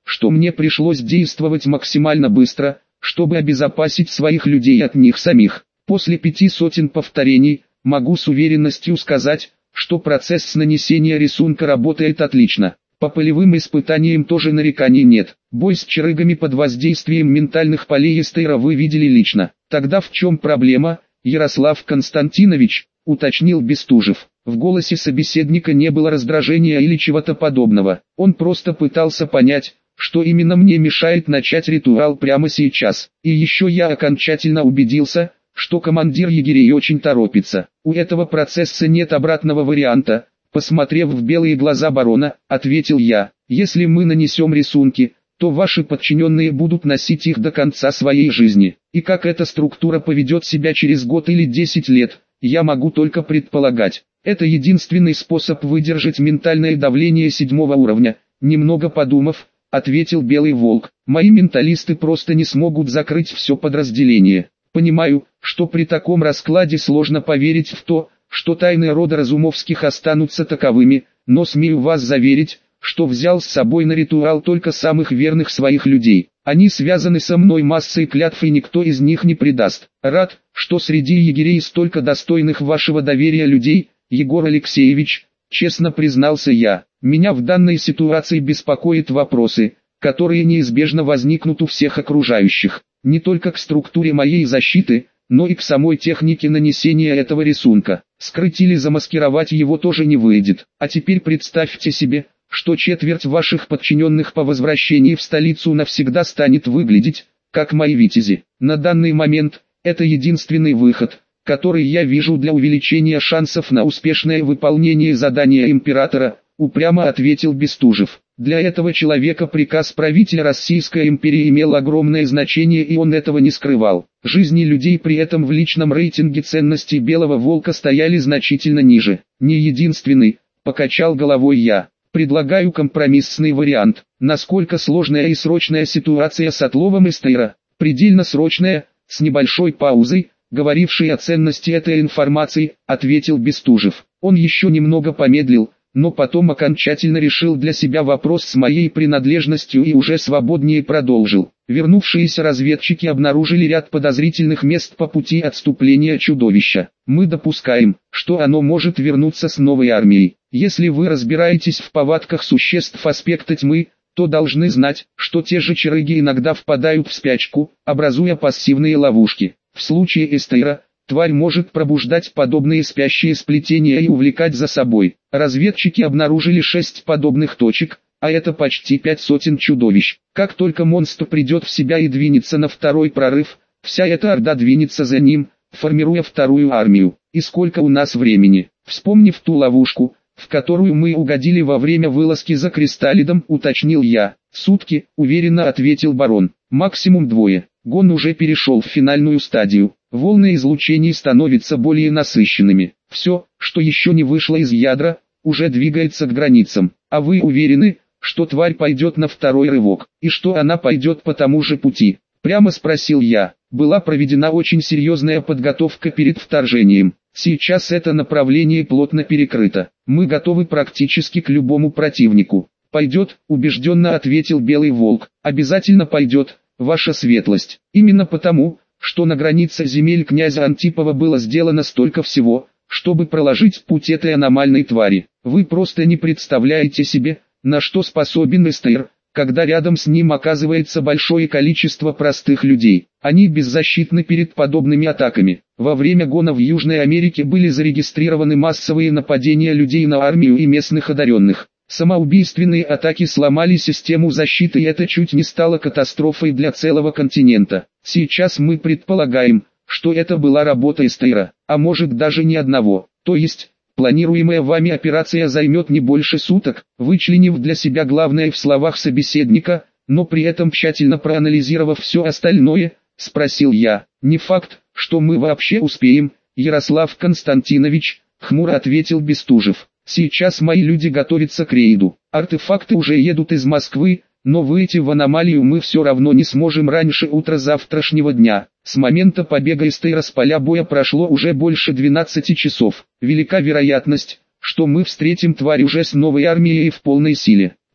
что мне пришлось действовать максимально быстро, чтобы обезопасить своих людей от них самих. После пяти сотен повторений, могу с уверенностью сказать, что процесс нанесения рисунка работает отлично. По полевым испытаниям тоже нареканий нет. Бой с чарыгами под воздействием ментальных полей Эстейра вы видели лично. Тогда в чем проблема, Ярослав Константинович, уточнил Бестужев. В голосе собеседника не было раздражения или чего-то подобного. Он просто пытался понять, что именно мне мешает начать ритуал прямо сейчас. И еще я окончательно убедился, что командир егерей очень торопится. У этого процесса нет обратного варианта. Посмотрев в белые глаза барона, ответил я, если мы нанесем рисунки, то ваши подчиненные будут носить их до конца своей жизни. И как эта структура поведет себя через год или десять лет, я могу только предполагать. Это единственный способ выдержать ментальное давление седьмого уровня. Немного подумав, ответил Белый Волк, мои менталисты просто не смогут закрыть все подразделение. Понимаю, что при таком раскладе сложно поверить в то, что тайны рода Разумовских останутся таковыми, но смею вас заверить, что взял с собой на ритуал только самых верных своих людей. Они связаны со мной массой клятв и никто из них не предаст. Рад, что среди егерей столько достойных вашего доверия людей, Егор Алексеевич, честно признался я. Меня в данной ситуации беспокоят вопросы, которые неизбежно возникнут у всех окружающих, не только к структуре моей защиты, но и к самой технике нанесения этого рисунка. Скрыть или замаскировать его тоже не выйдет. А теперь представьте себе, что четверть ваших подчиненных по возвращении в столицу навсегда станет выглядеть, как мои витязи. На данный момент, это единственный выход, который я вижу для увеличения шансов на успешное выполнение задания императора, упрямо ответил Бестужев. Для этого человека приказ правителя Российской империи имел огромное значение и он этого не скрывал. Жизни людей при этом в личном рейтинге ценностей Белого Волка стояли значительно ниже. Не единственный, покачал головой я. Предлагаю компромиссный вариант. Насколько сложная и срочная ситуация с отловом Эстейра? Предельно срочная, с небольшой паузой, говорившей о ценности этой информации, ответил Бестужев. Он еще немного помедлил, но потом окончательно решил для себя вопрос с моей принадлежностью и уже свободнее продолжил. Вернувшиеся разведчики обнаружили ряд подозрительных мест по пути отступления чудовища. Мы допускаем, что оно может вернуться с новой армией. Если вы разбираетесь в повадках существ аспекта тьмы, то должны знать, что те же чарыги иногда впадают в спячку, образуя пассивные ловушки. В случае Эстейра, тварь может пробуждать подобные спящие сплетения и увлекать за собой. Разведчики обнаружили шесть подобных точек, а это почти пять сотен чудовищ. Как только монстр придет в себя и двинется на второй прорыв, вся эта орда двинется за ним, формируя вторую армию. И сколько у нас времени? Вспомнив ту ловушку, в которую мы угодили во время вылазки за Кристаллидом, уточнил я. Сутки, уверенно ответил барон. Максимум двое. Гон уже перешел в финальную стадию. Волны излучений становятся более насыщенными. Все, что еще не вышло из ядра, уже двигается к границам. А вы уверены, что тварь пойдет на второй рывок, и что она пойдет по тому же пути? Прямо спросил я. Была проведена очень серьезная подготовка перед вторжением. Сейчас это направление плотно перекрыто. Мы готовы практически к любому противнику. Пойдет, убежденно ответил Белый Волк. Обязательно пойдет, ваша светлость. Именно потому, что на границе земель князя Антипова было сделано столько всего, чтобы проложить путь этой аномальной твари. Вы просто не представляете себе, на что способен Эстейр, когда рядом с ним оказывается большое количество простых людей. Они беззащитны перед подобными атаками. Во время гона в Южной Америке были зарегистрированы массовые нападения людей на армию и местных одаренных. Самоубийственные атаки сломали систему защиты, и это чуть не стало катастрофой для целого континента. Сейчас мы предполагаем, что это была работа Эстейра, а может даже не одного. То есть, планируемая вами операция займет не больше суток, вычленив для себя главное в словах собеседника, но при этом тщательно проанализировав все остальное, спросил я. Не факт, что мы вообще успеем, Ярослав Константинович, хмуро ответил Бестужев. Сейчас мои люди готовятся к рейду. Артефакты уже едут из Москвы, но выйти в аномалию мы все равно не сможем раньше утра завтрашнего дня. С момента побега Эстейра с поля боя прошло уже больше двенадцати часов. Велика вероятность, что мы встретим тварь уже с новой армией и в полной силе.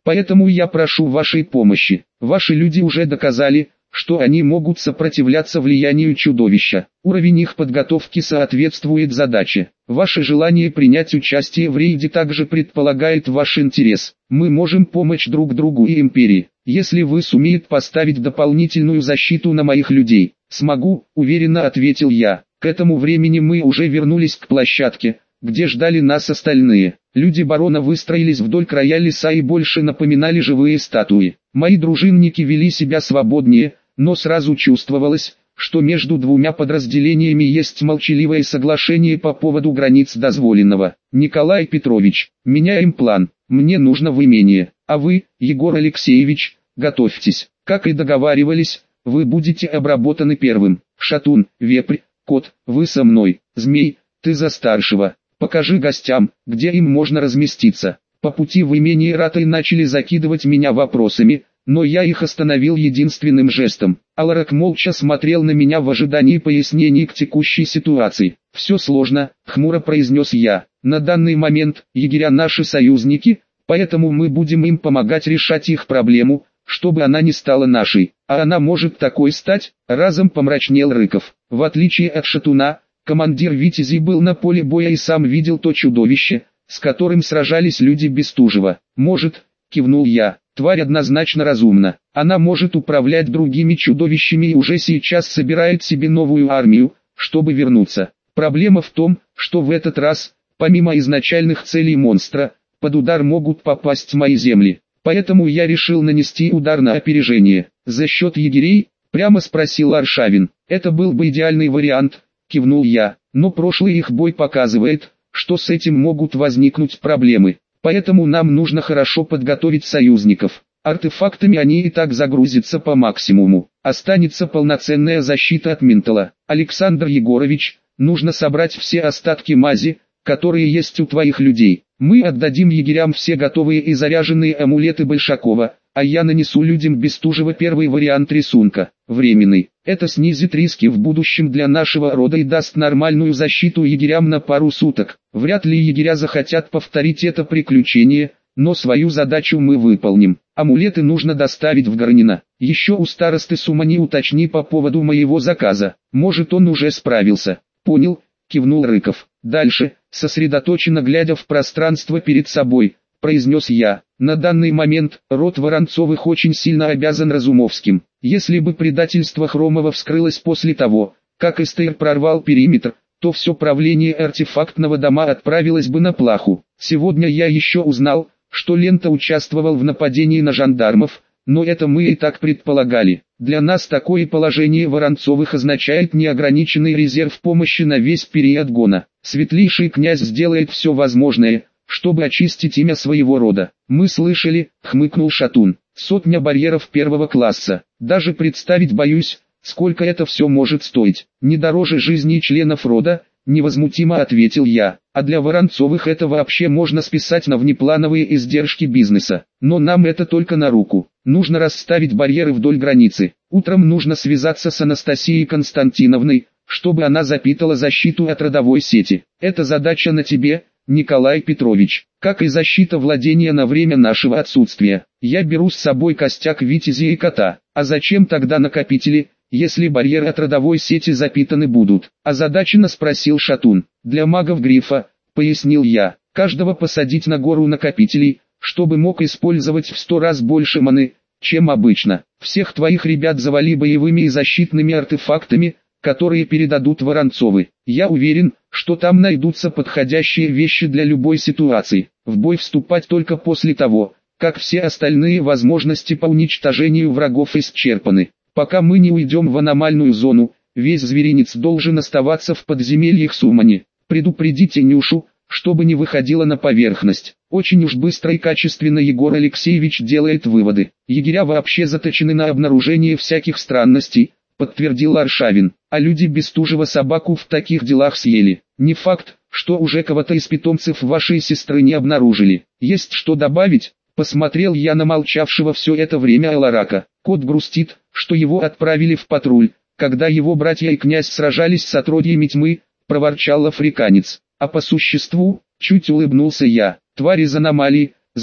Поэтому я прошу вашей помощи. Ваши люди уже доказали, что они могут сопротивляться влиянию чудовища. Уровень их подготовки соответствует задаче. Ваше желание принять участие в рейде также предполагает ваш интерес. Мы можем помочь друг другу и империи, если вы сумеете поставить дополнительную защиту на моих людей. Смогу, уверенно ответил я. К этому времени мы уже вернулись к площадке, где ждали нас остальные. Люди барона выстроились вдоль края леса и больше напоминали живые статуи. Мои дружинники вели себя свободнее, но сразу чувствовалось, что между двумя подразделениями есть молчаливое соглашение по поводу границ дозволенного. Николай Петрович, меняем план, мне нужно в имение, а вы, Егор Алексеевич, готовьтесь. Как и договаривались, вы будете обработаны первым. Шатун, вепрь, кот, вы со мной. Змей, ты за старшего. Покажи гостям, где им можно разместиться. По пути в имение Ратай начали закидывать меня вопросами, но я их остановил единственным жестом. Аларак молча смотрел на меня в ожидании пояснений к текущей ситуации. «Все сложно», — хмуро произнес я. «На данный момент егеря наши союзники, поэтому мы будем им помогать решать их проблему, чтобы она не стала нашей. А она может такой стать», — разом помрачнел Рыков. В отличие от Шатуна, командир Витязей был на поле боя и сам видел то чудовище, с которым сражались люди Бестужева. «Может», — кивнул я. Тварь однозначно разумна. Она может управлять другими чудовищами и уже сейчас собирает себе новую армию, чтобы вернуться. Проблема в том, что в этот раз, помимо изначальных целей монстра, под удар могут попасть мои земли. Поэтому я решил нанести удар на опережение. За счет егерей? Прямо спросил Аршавин. Это был бы идеальный вариант, кивнул я. Но прошлый их бой показывает, что с этим могут возникнуть проблемы. Поэтому нам нужно хорошо подготовить союзников. Артефактами они и так загрузятся по максимуму. Останется полноценная защита от ментала. Александр Егорович, нужно собрать все остатки мази, которые есть у твоих людей. Мы отдадим егерям все готовые и заряженные амулеты Большакова, а я нанесу людям Бестужева первый вариант рисунка, временный. Это снизит риски в будущем для нашего рода и даст нормальную защиту егерям на пару суток. Вряд ли егеря захотят повторить это приключение, но свою задачу мы выполним. Амулеты нужно доставить в Горнино. Еще у старосты Сумани уточни по поводу моего заказа. Может, он уже справился. Понял, кивнул Рыков. Дальше, сосредоточенно глядя в пространство перед собой, произнес я. На данный момент, род Воронцовых очень сильно обязан Разумовским. Если бы предательство Хромова вскрылось после того, как Эстейр прорвал периметр, то все правление артефактного дома отправилось бы на плаху. Сегодня я еще узнал, что Лента участвовал в нападении на жандармов, но это мы и так предполагали. Для нас такое положение Воронцовых означает неограниченный резерв помощи на весь период гона. Светлейший князь сделает все возможное, чтобы очистить имя своего рода. Мы слышали, хмыкнул Шатун, сотня барьеров первого класса. Даже представить боюсь, сколько это все может стоить. Не дороже жизни членов рода, невозмутимо ответил я. А для Воронцовых это вообще можно списать на внеплановые издержки бизнеса. Но нам это только на руку. Нужно расставить барьеры вдоль границы. Утром нужно связаться с Анастасией Константиновной, чтобы она запитала защиту от родовой сети. Эта задача на тебе, Николай Петрович, как и защита владения на время нашего отсутствия. Я беру с собой костяк Витязи и кота. А зачем тогда накопители, если барьеры от родовой сети запитаны будут? Озадаченно спросил Шатун. Для магов Грифа, пояснил я, каждого посадить на гору накопителей, чтобы мог использовать в сто раз больше маны, чем обычно. Всех твоих ребят завали боевыми и защитными артефактами, которые передадут Воронцовы. Я уверен, что там найдутся подходящие вещи для любой ситуации. В бой вступать только после того, как все остальные возможности по уничтожению врагов исчерпаны. Пока мы не уйдем в аномальную зону, весь зверинец должен оставаться в подземельях Сумани. Предупредите Нюшу, чтобы не выходила на поверхность. Очень уж быстро и качественно Егор Алексеевич делает выводы. Егеря вообще заточены на обнаружение всяких странностей, подтвердил Аршавин, а люди Бестужева собаку в таких делах съели. Не факт, что уже кого-то из питомцев вашей сестры не обнаружили. Есть что добавить? Посмотрел я на молчавшего все это время Аларака. Кот грустит, что его отправили в патруль, когда его братья и князь сражались с отродьями тьмы, проворчал африканец. А по существу, чуть улыбнулся я, тварь из аномалии, зло,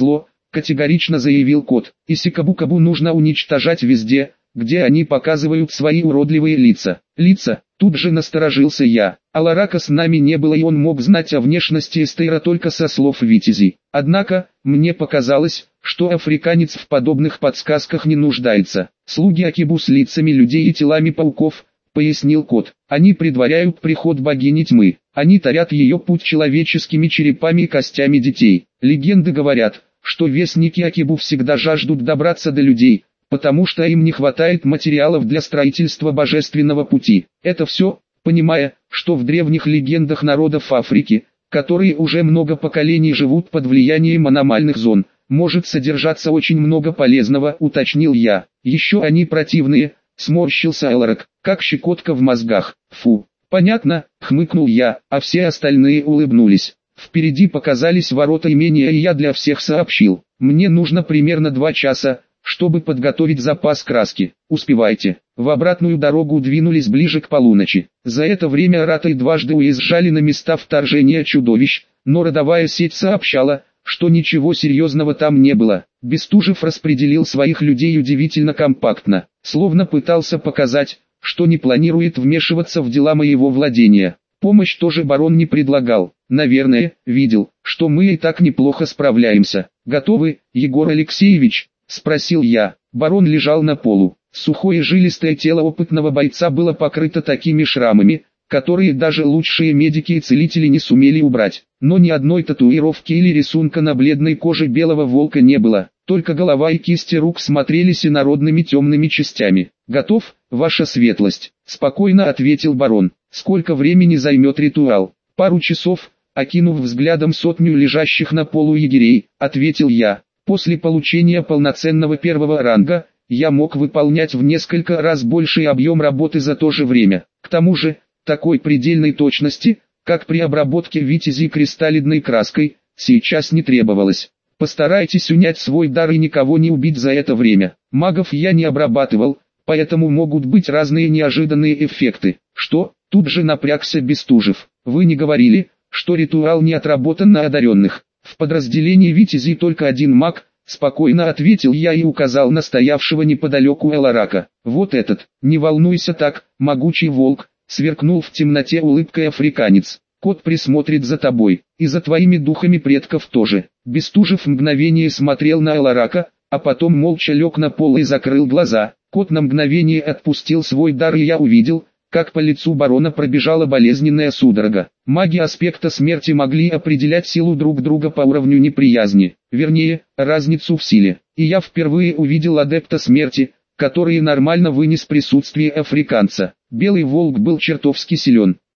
категорично заявил кот. Исикабу-кабу нужно уничтожать везде, где они показывают свои уродливые лица. Лица, тут же насторожился я. Аларака с нами не было, и он мог знать о внешности Эстейра только со слов Витязей. Однако, мне показалось, что африканец в подобных подсказках не нуждается. Слуги Акибу с лицами людей и телами пауков, пояснил кот. Они предваряют приход богини тьмы. Они тарят ее путь человеческими черепами и костями детей. Легенды говорят, что вестники Акибу всегда жаждут добраться до людей, потому что им не хватает материалов для строительства божественного пути. Это все, понимая, что в древних легендах народов Африки, которые уже много поколений живут под влиянием аномальных зон, может содержаться очень много полезного, уточнил я. Еще они противные, сморщился Элорак, как щекотка в мозгах. Фу. Понятно, хмыкнул я, а все остальные улыбнулись. Впереди показались ворота имения, и я для всех сообщил. Мне нужно примерно два часа, чтобы подготовить запас краски. Успевайте. В обратную дорогу двинулись ближе к полуночи. За это время Ратай дважды уезжали на места вторжения чудовищ, но родовая сеть сообщала, что ничего серьезного там не было. Бестужев распределил своих людей удивительно компактно, словно пытался показать, что не планирует вмешиваться в дела моего владения. Помощь тоже барон не предлагал. Наверное, видел, что мы и так неплохо справляемся. Готовы, Егор Алексеевич? Спросил я. Барон лежал на полу. Сухое жилистое тело опытного бойца было покрыто такими шрамами, которые даже лучшие медики и целители не сумели убрать. Но ни одной татуировки или рисунка на бледной коже белого волка не было. Только голова и кисти рук смотрелись инородными темными частями. «Готов, ваша светлость», — спокойно ответил барон. «Сколько времени займет ритуал?» «Пару часов», — окинув взглядом сотню лежащих на полу егерей, ответил я. «После получения полноценного первого ранга, я мог выполнять в несколько раз больший объем работы за то же время. К тому же, такой предельной точности, как при обработке витязей кристаллидной краской, сейчас не требовалось. Постарайтесь унять свой дар и никого не убить за это время. Магов я не обрабатывал, поэтому могут быть разные неожиданные эффекты». «Что?» — тут же напрягся Бестужев. «Вы не говорили, что ритуал не отработан на одаренных?» «В подразделении витязей только один маг», — спокойно ответил я и указал на стоявшего неподалеку Эларака. «Вот этот, не волнуйся так, могучий волк», — сверкнул в темноте улыбкой африканец. «Кот присмотрит за тобой, и за твоими духами предков тоже». Бестужев мгновение смотрел на Эларака, а потом молча лег на пол и закрыл глаза. Кот на мгновение отпустил свой дар, и я увидел, как по лицу барона пробежала болезненная судорога. Маги аспекта смерти могли определять силу друг друга по уровню неприязни, вернее, разницу в силе. И я впервые увидел адепта смерти, который нормально вынес присутствие африканца. Белый волк был чертовски силен.